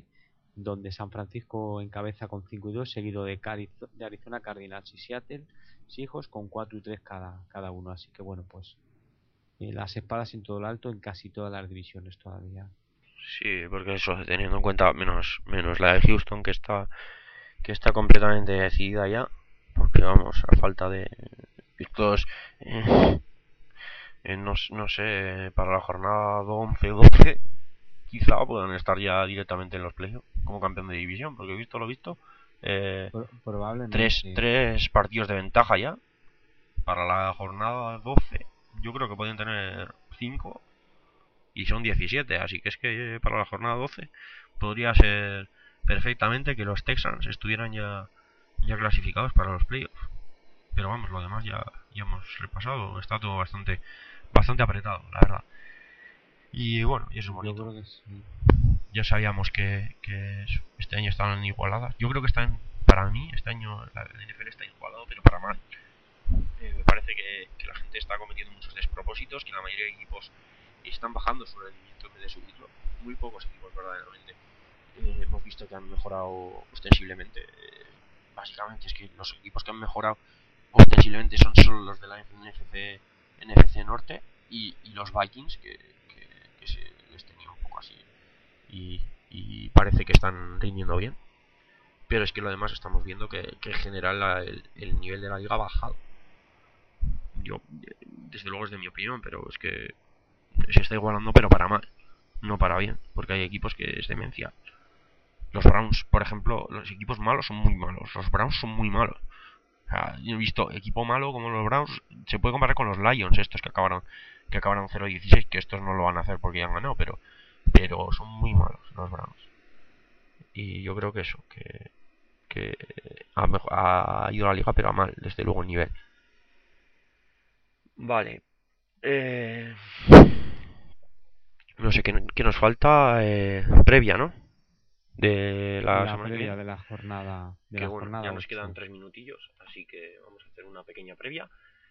donde San Francisco encabeza con cinco y dos, seguido de, Carizo- de Arizona Cardinals y Seattle Seahawks con cuatro y tres cada, cada uno. Así que bueno, pues eh, las espadas en todo lo alto en casi todas las divisiones todavía. Sí, porque eso, teniendo en cuenta menos, menos la de Houston que está, que está completamente decidida ya, porque vamos, a falta de estos, eh, eh, no, no sé, para la jornada once o doce, quizá puedan estar ya directamente en los playoffs como campeón de división, porque he visto lo visto, eh, Pro- tres, probablemente. tres partidos de ventaja ya para la jornada doce. Yo creo que pueden tener cinco y son diecisiete, así que es que para la jornada doce podría ser perfectamente que los Texans estuvieran ya, ya clasificados para los playoffs. Pero vamos, lo demás ya, ya hemos repasado, está todo bastante, bastante apretado, la verdad. Y bueno, y eso es Yo bonito. creo que sí. Ya sabíamos que, que este año estaban igualadas. Yo creo que están, para mí, este año la N F L está igualado, pero para mal. Eh, me parece que, que la gente está cometiendo muchos despropósitos, que la mayoría de equipos están bajando su rendimiento en vez de subirlo. Muy pocos equipos, verdaderamente. Eh, hemos visto que han mejorado ostensiblemente. Eh, básicamente es que los equipos que han mejorado ostensiblemente son solo los de la N F C, N F C Norte y, y los Vikings, que, que, que se les tenía un poco así. Y, y parece que están rindiendo bien. Pero es que lo demás estamos viendo que, que en general la, el, el nivel de la liga ha bajado. Yo, desde luego es de mi opinión, pero es que se está igualando, pero para mal, no para bien, porque hay equipos que es demencia. Los Browns, por ejemplo, los equipos malos son muy malos, los Browns son muy malos. O sea, yo he visto equipo malo como los Browns, se puede comparar con los Lions, estos que acabaron que acabaron cero dieciséis, que estos no lo van a hacer porque ya han ganado, pero pero son muy malos los Browns. Y yo creo que eso, que, que ha, ha ido a la liga, pero a mal, desde luego, el nivel. Vale. Eh, no sé, ¿qué, qué nos falta? Eh, previa, ¿no? De la La semana que previa viene. de la jornada de Que la bueno, ya jornada nos quedan ocho. tres minutillos, así que vamos a hacer una pequeña previa.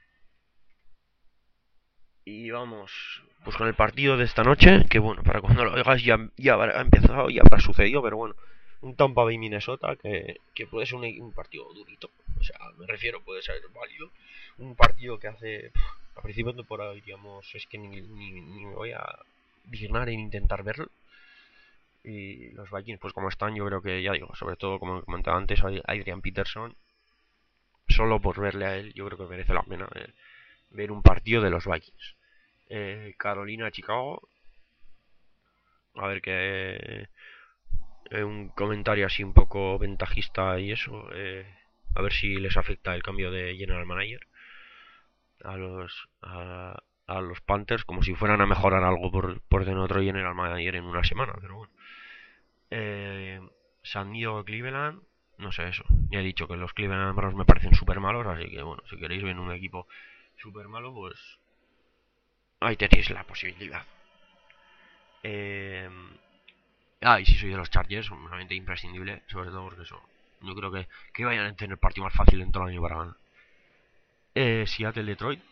Y vamos pues con el partido de esta noche, que bueno, para cuando lo oigas ya, ya habrá empezado, ya habrá sucedido, pero bueno, un Tampa Bay Minnesota que, que puede ser un, un partido durito, o sea, me refiero, puede ser válido, un partido que hace, pff, a principio de temporada diríamos, es que ni, ni, ni me voy a dignar en intentar verlo. Y los Vikings, pues como están, yo creo que, ya digo, sobre todo como comentaba antes, Adrian Peterson, solo por verle a él, yo creo que merece la pena eh, ver un partido de los Vikings. Eh, Carolina, Chicago, a ver que eh, un comentario así un poco ventajista y eso, eh, a ver si les afecta el cambio de general manager a los a, a los Panthers, como si fueran a mejorar algo por, por tener otro general manager en una semana, pero bueno. Eh, San Diego, Cleveland, no sé eso. Ya he dicho que los Cleveland Browns me parecen súper malos, así que bueno, si queréis ver un equipo súper malo, pues ahí tenéis la posibilidad. Eh, ah, y si soy de los Chargers, realmente imprescindible, sobre todo porque eso. Yo creo que, que vayan a tener el partido más fácil en todo el año para ganar. Eh, Seattle, Detroit.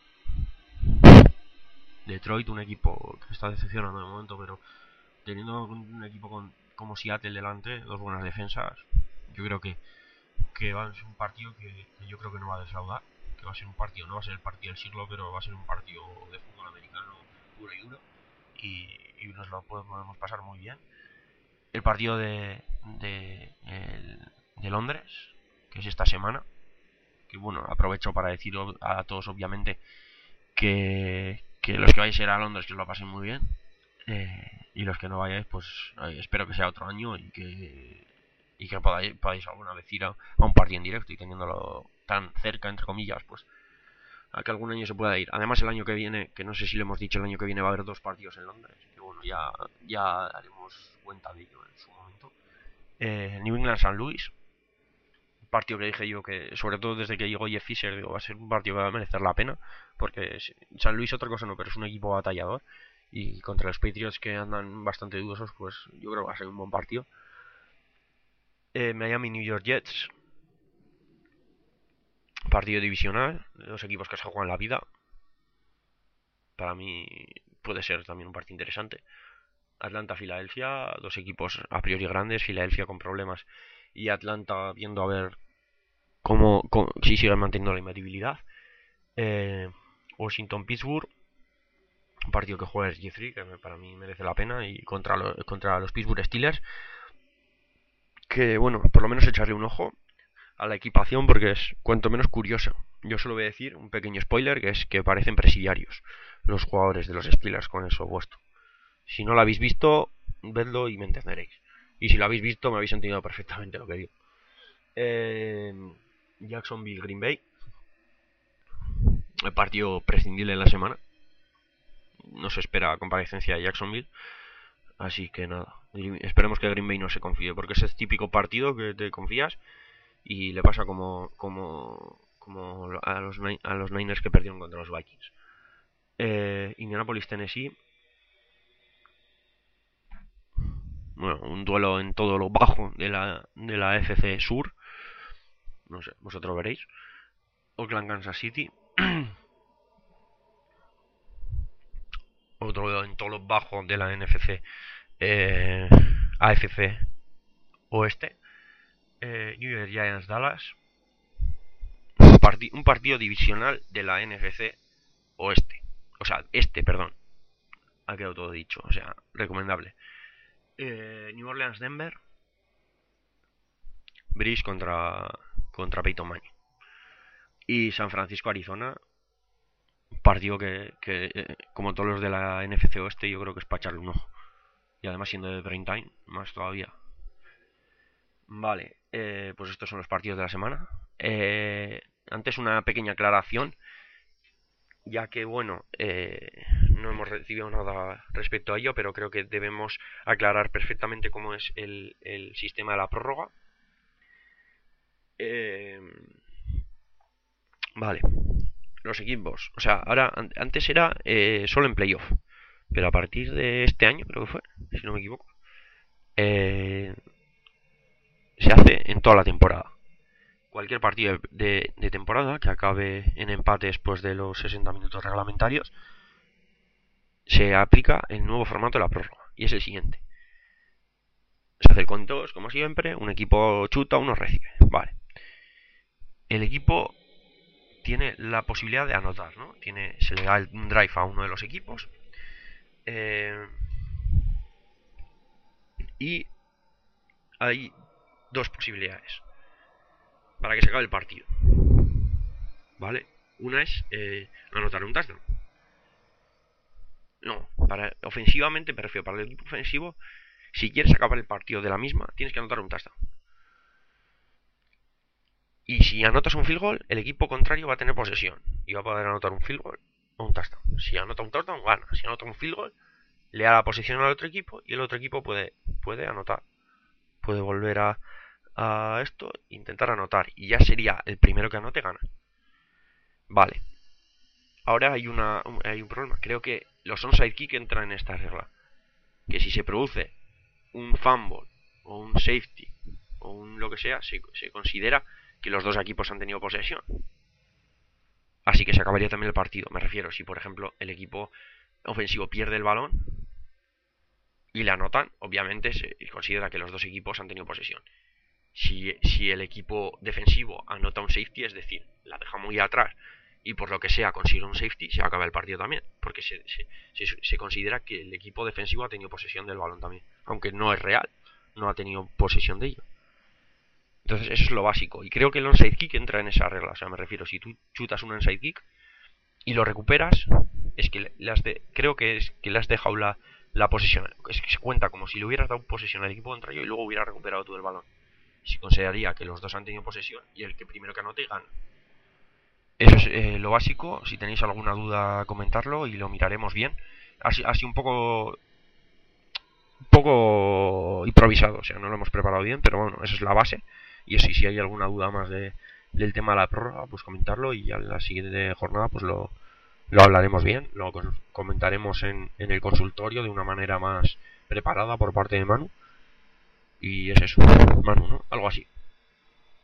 Detroit, un equipo que está decepcionando de momento, pero teniendo un equipo con, como Seattle delante, dos buenas defensas, yo creo que, que va a ser un partido que, que yo creo que no va a defraudar. Que va a ser un partido, no va a ser el partido del siglo, pero va a ser un partido de fútbol americano puro y duro. Y, y nos lo podemos pasar muy bien. El partido de, de, el, de Londres, que es esta semana, que bueno, aprovecho para decir a todos obviamente que, que los que vais a ir a Londres que os lo pasen muy bien, eh, y los que no vayáis pues eh, espero que sea otro año y que y que podáis, podáis alguna vez ir a, a un partido en directo y teniéndolo tan cerca entre comillas pues a que algún año se pueda ir. Además el año que viene, que no sé si lo hemos dicho, el año que viene va a haber dos partidos en Londres, que bueno, ya, ya haremos cuenta de ello en su momento. eh, New England San Luis, partido que dije yo que, sobre todo desde que llegó Jeff Fisher, digo, va a ser un partido que va a merecer la pena, porque San Luis otra cosa no, pero es un equipo batallador, y contra los Patriots que andan bastante dudosos, pues yo creo que va a ser un buen partido. Eh, Miami New York Jets, partido divisional, dos equipos que se juegan la vida, para mí puede ser también un partido interesante. Atlanta-Filadelfia, dos equipos a priori grandes, Filadelfia con problemas y Atlanta viendo a ver cómo, cómo si siguen manteniendo la imbatibilidad. Eh, Washington-Pittsburgh, un partido que juega es Jeffrey, que para mí merece la pena, y contra, lo, contra los Pittsburgh Steelers, que bueno, por lo menos echarle un ojo a la equipación porque es cuanto menos curiosa. Yo solo voy a decir un pequeño spoiler, que es que parecen presidiarios los jugadores de los Steelers con eso puesto. Si no lo habéis visto, vedlo y me entenderéis. Y si lo habéis visto, me habéis entendido perfectamente lo que digo. Eh, Jacksonville Green Bay, el partido prescindible en la semana. No se espera comparecencia de Jacksonville, así que nada, esperemos que Green Bay no se confíe, porque es el típico partido que te confías y le pasa como como como a los a los Niners que perdieron contra los Vikings. eh, Indianapolis Tennessee, bueno, un duelo en todo lo bajo de la de la F C Sur, no sé, vosotros veréis. Oakland Kansas City, otro duelo en todo lo bajo de la N F C, eh, A F C Oeste. eh, New York Giants Dallas, un, partid un partido divisional de la N F C Oeste, o sea, este, perdón, ha quedado todo dicho, o sea, recomendable. eh, New Orleans Denver, Breeze contra contra Peyton Manning, y San Francisco Arizona, un partido que, que eh, como todos los de la N F C Oeste, yo creo que es para echarle un ojo, y además siendo de prime time, más todavía. Vale, eh, pues estos son los partidos de la semana. Eh, antes una pequeña aclaración, ya que bueno, eh, no hemos recibido nada respecto a ello, pero creo que debemos aclarar perfectamente cómo es el, el sistema de la prórroga. Eh, vale, los equipos, o sea, ahora antes era eh, solo en playoff, pero a partir de este año, creo que fue, si no me equivoco, eh, se hace en toda la temporada. Cualquier partido de, de temporada que acabe en empate después de los sesenta minutos reglamentarios, se aplica el nuevo formato de la prórroga, y es el siguiente. Se hace el con dos, como siempre, un equipo chuta, uno recibe. Vale. El equipo tiene la posibilidad de anotar, ¿no? Tiene, se le da un drive a uno de los equipos. Eh, y hay dos posibilidades para que se acabe el partido. ¿Vale? Una es eh, anotar un touchdown. No, para ofensivamente, me refiero, para el equipo ofensivo, si quieres acabar el partido de la misma, tienes que anotar un touchdown. Y si anotas un field goal, el equipo contrario va a tener posesión y va a poder anotar un field goal o un touchdown. Si anota un touchdown, gana. Si anota un field goal, le da la posesión al otro equipo y el otro equipo puede, puede anotar. Puede volver a, a esto, intentar anotar. Y ya sería el primero que anote, gana. Vale. Ahora hay, una, hay un problema. Creo que los onside kick entran en esta regla. Que si se produce un fumble o un safety o un lo que sea, se, se considera que los dos equipos han tenido posesión. Así que se acabaría también el partido. Me refiero, si por ejemplo el equipo ofensivo pierde el balón y le anotan, obviamente se considera que los dos equipos han tenido posesión. Si, si el equipo defensivo anota un safety, es decir, la deja muy atrás y por lo que sea consigue un safety, se acaba el partido también, porque se, se, se, se considera que el equipo defensivo ha tenido posesión del balón también, aunque no es real, no ha tenido posesión de ello. Entonces eso es lo básico, y creo que el onside kick entra en esa regla. O sea, me refiero, si tú chutas un onside kick y lo recuperas, es que le has de, creo que es que le has dejado la, la posesión, es que se cuenta como si le hubieras dado posesión al equipo contrario y luego hubieras recuperado tú el balón. Se consideraría que los dos han tenido posesión y el que primero que anote gana. Eso es eh, lo básico. Si tenéis alguna duda, comentarlo y lo miraremos bien. Así, así un poco un poco improvisado, o sea, no lo hemos preparado bien, pero bueno, esa es la base. Y así, si hay alguna duda más de, del tema de la prórroga, pues comentarlo y a la siguiente jornada pues lo, lo hablaremos bien, lo comentaremos en, en el consultorio de una manera más preparada por parte de Manu. Y es eso, Manu, ¿no? Algo así.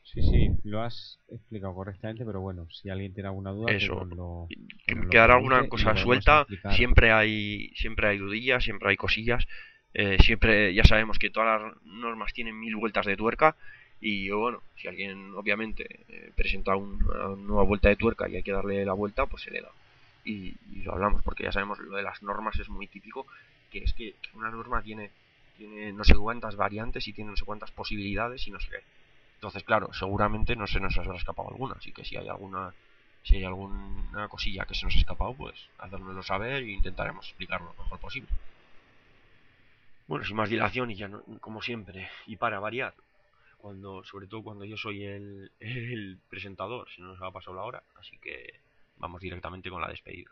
Sí, sí, lo has explicado correctamente, pero bueno, si alguien tiene alguna duda, que Eso, nos lo, que que nos me lo quedara alguna pregunte y le cosa volvemos a suelta, explicar. siempre hay, siempre hay dudillas, siempre hay cosillas, eh, siempre ya sabemos que todas las normas tienen mil vueltas de tuerca y bueno, si alguien obviamente eh, presenta un- una nueva vuelta de tuerca y hay que darle la vuelta, pues se le da. Y, y lo hablamos, porque ya sabemos, lo de las normas es muy típico, que es que una norma tiene, tiene no sé cuántas variantes y tiene no sé cuántas posibilidades y no sé qué. Entonces, claro, seguramente no se nos habrá escapado alguna, así que si hay alguna si hay alguna cosilla que se nos ha escapado, pues hacérnoslo saber e intentaremos explicarlo lo mejor posible. Bueno, sin más dilación y ya no, como siempre, y para variar, cuando sobre todo cuando yo soy el, el presentador, se nos ha pasado la hora, así que vamos directamente con la despedida.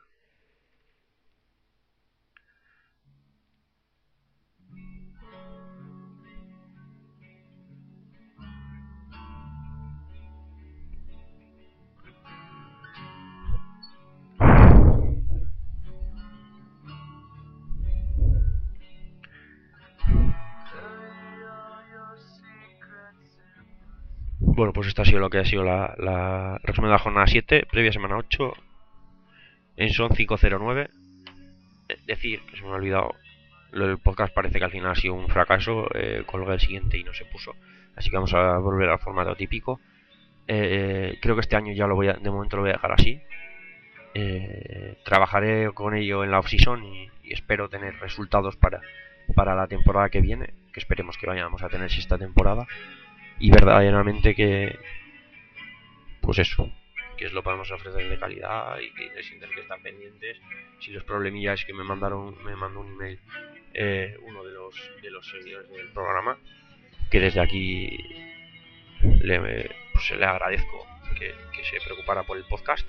Bueno, pues esta ha sido lo que ha sido la, la resumen de la jornada siete, previa semana ocho, en son cinco cero nueve. Decir, que se me ha olvidado, lo del podcast parece que al final ha sido un fracaso, eh, colgué el siguiente y no se puso, así que vamos a volver al formato típico. Eh, creo que este año ya lo voy a, de momento lo voy a dejar así. Eh, trabajaré con ello en la off-season y, y espero tener resultados para, para la temporada que viene, que esperemos que vayamos a tener esta temporada, y verdaderamente que, pues eso, que os lo podemos ofrecer de calidad y que les tener que estar pendientes. Si los problemillas que me mandaron, me mandó un email eh, uno de los de los seguidores del programa, que desde aquí le, pues, le agradezco que, que se preocupara por el podcast.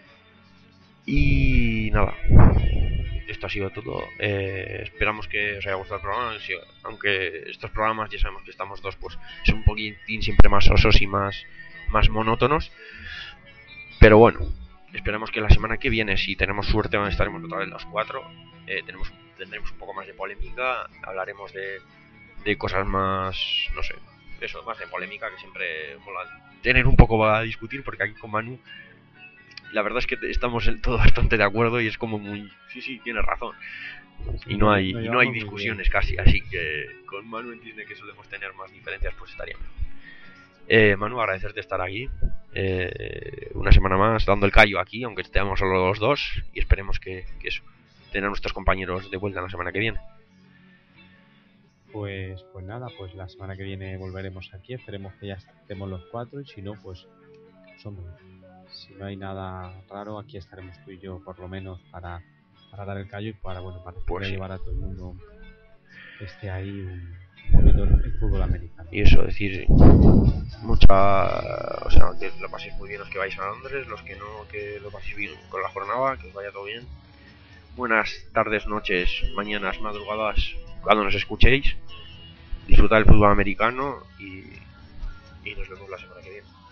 Y nada, esto ha sido todo. Eh, esperamos que os haya gustado el programa. Aunque estos programas ya sabemos que estamos dos, pues son un poquitín siempre más osos y más, más monótonos. Pero bueno, esperemos que la semana que viene, si tenemos suerte, estaremos otra vez los cuatro. Eh, tenemos, tendremos un poco más de polémica. Hablaremos de, de cosas más, no sé, eso, más de polémica, que siempre mola tener un poco a discutir, porque aquí con Manu la verdad es que estamos en todo bastante de acuerdo y es como muy, sí, sí, tienes razón. Y no hay, y no hay discusiones casi, así que con Manu entiende que solemos tener más diferencias, pues estaría mejor. Eh, Manu, agradecerte estar aquí. Eh, una semana más dando el callo aquí, aunque estemos solo los dos, y esperemos que, que eso, tener a nuestros compañeros de vuelta la semana que viene. Pues, pues nada, pues la semana que viene volveremos aquí, esperemos que ya estemos los cuatro y si no, pues somos. Si no hay nada raro, aquí estaremos tú y yo por lo menos para, para dar el callo y para, bueno, para Pues sí. llevar a todo el mundo esté ahí un, un poquito el fútbol americano. Y eso, decir, mucha, o sea, que lo paséis muy bien los que vais a Londres, los que no, que lo paséis bien con la jornada, que os vaya todo bien. Buenas tardes, noches, mañanas, madrugadas, cuando nos escuchéis. Disfrutad del fútbol americano y, y nos vemos la semana que viene.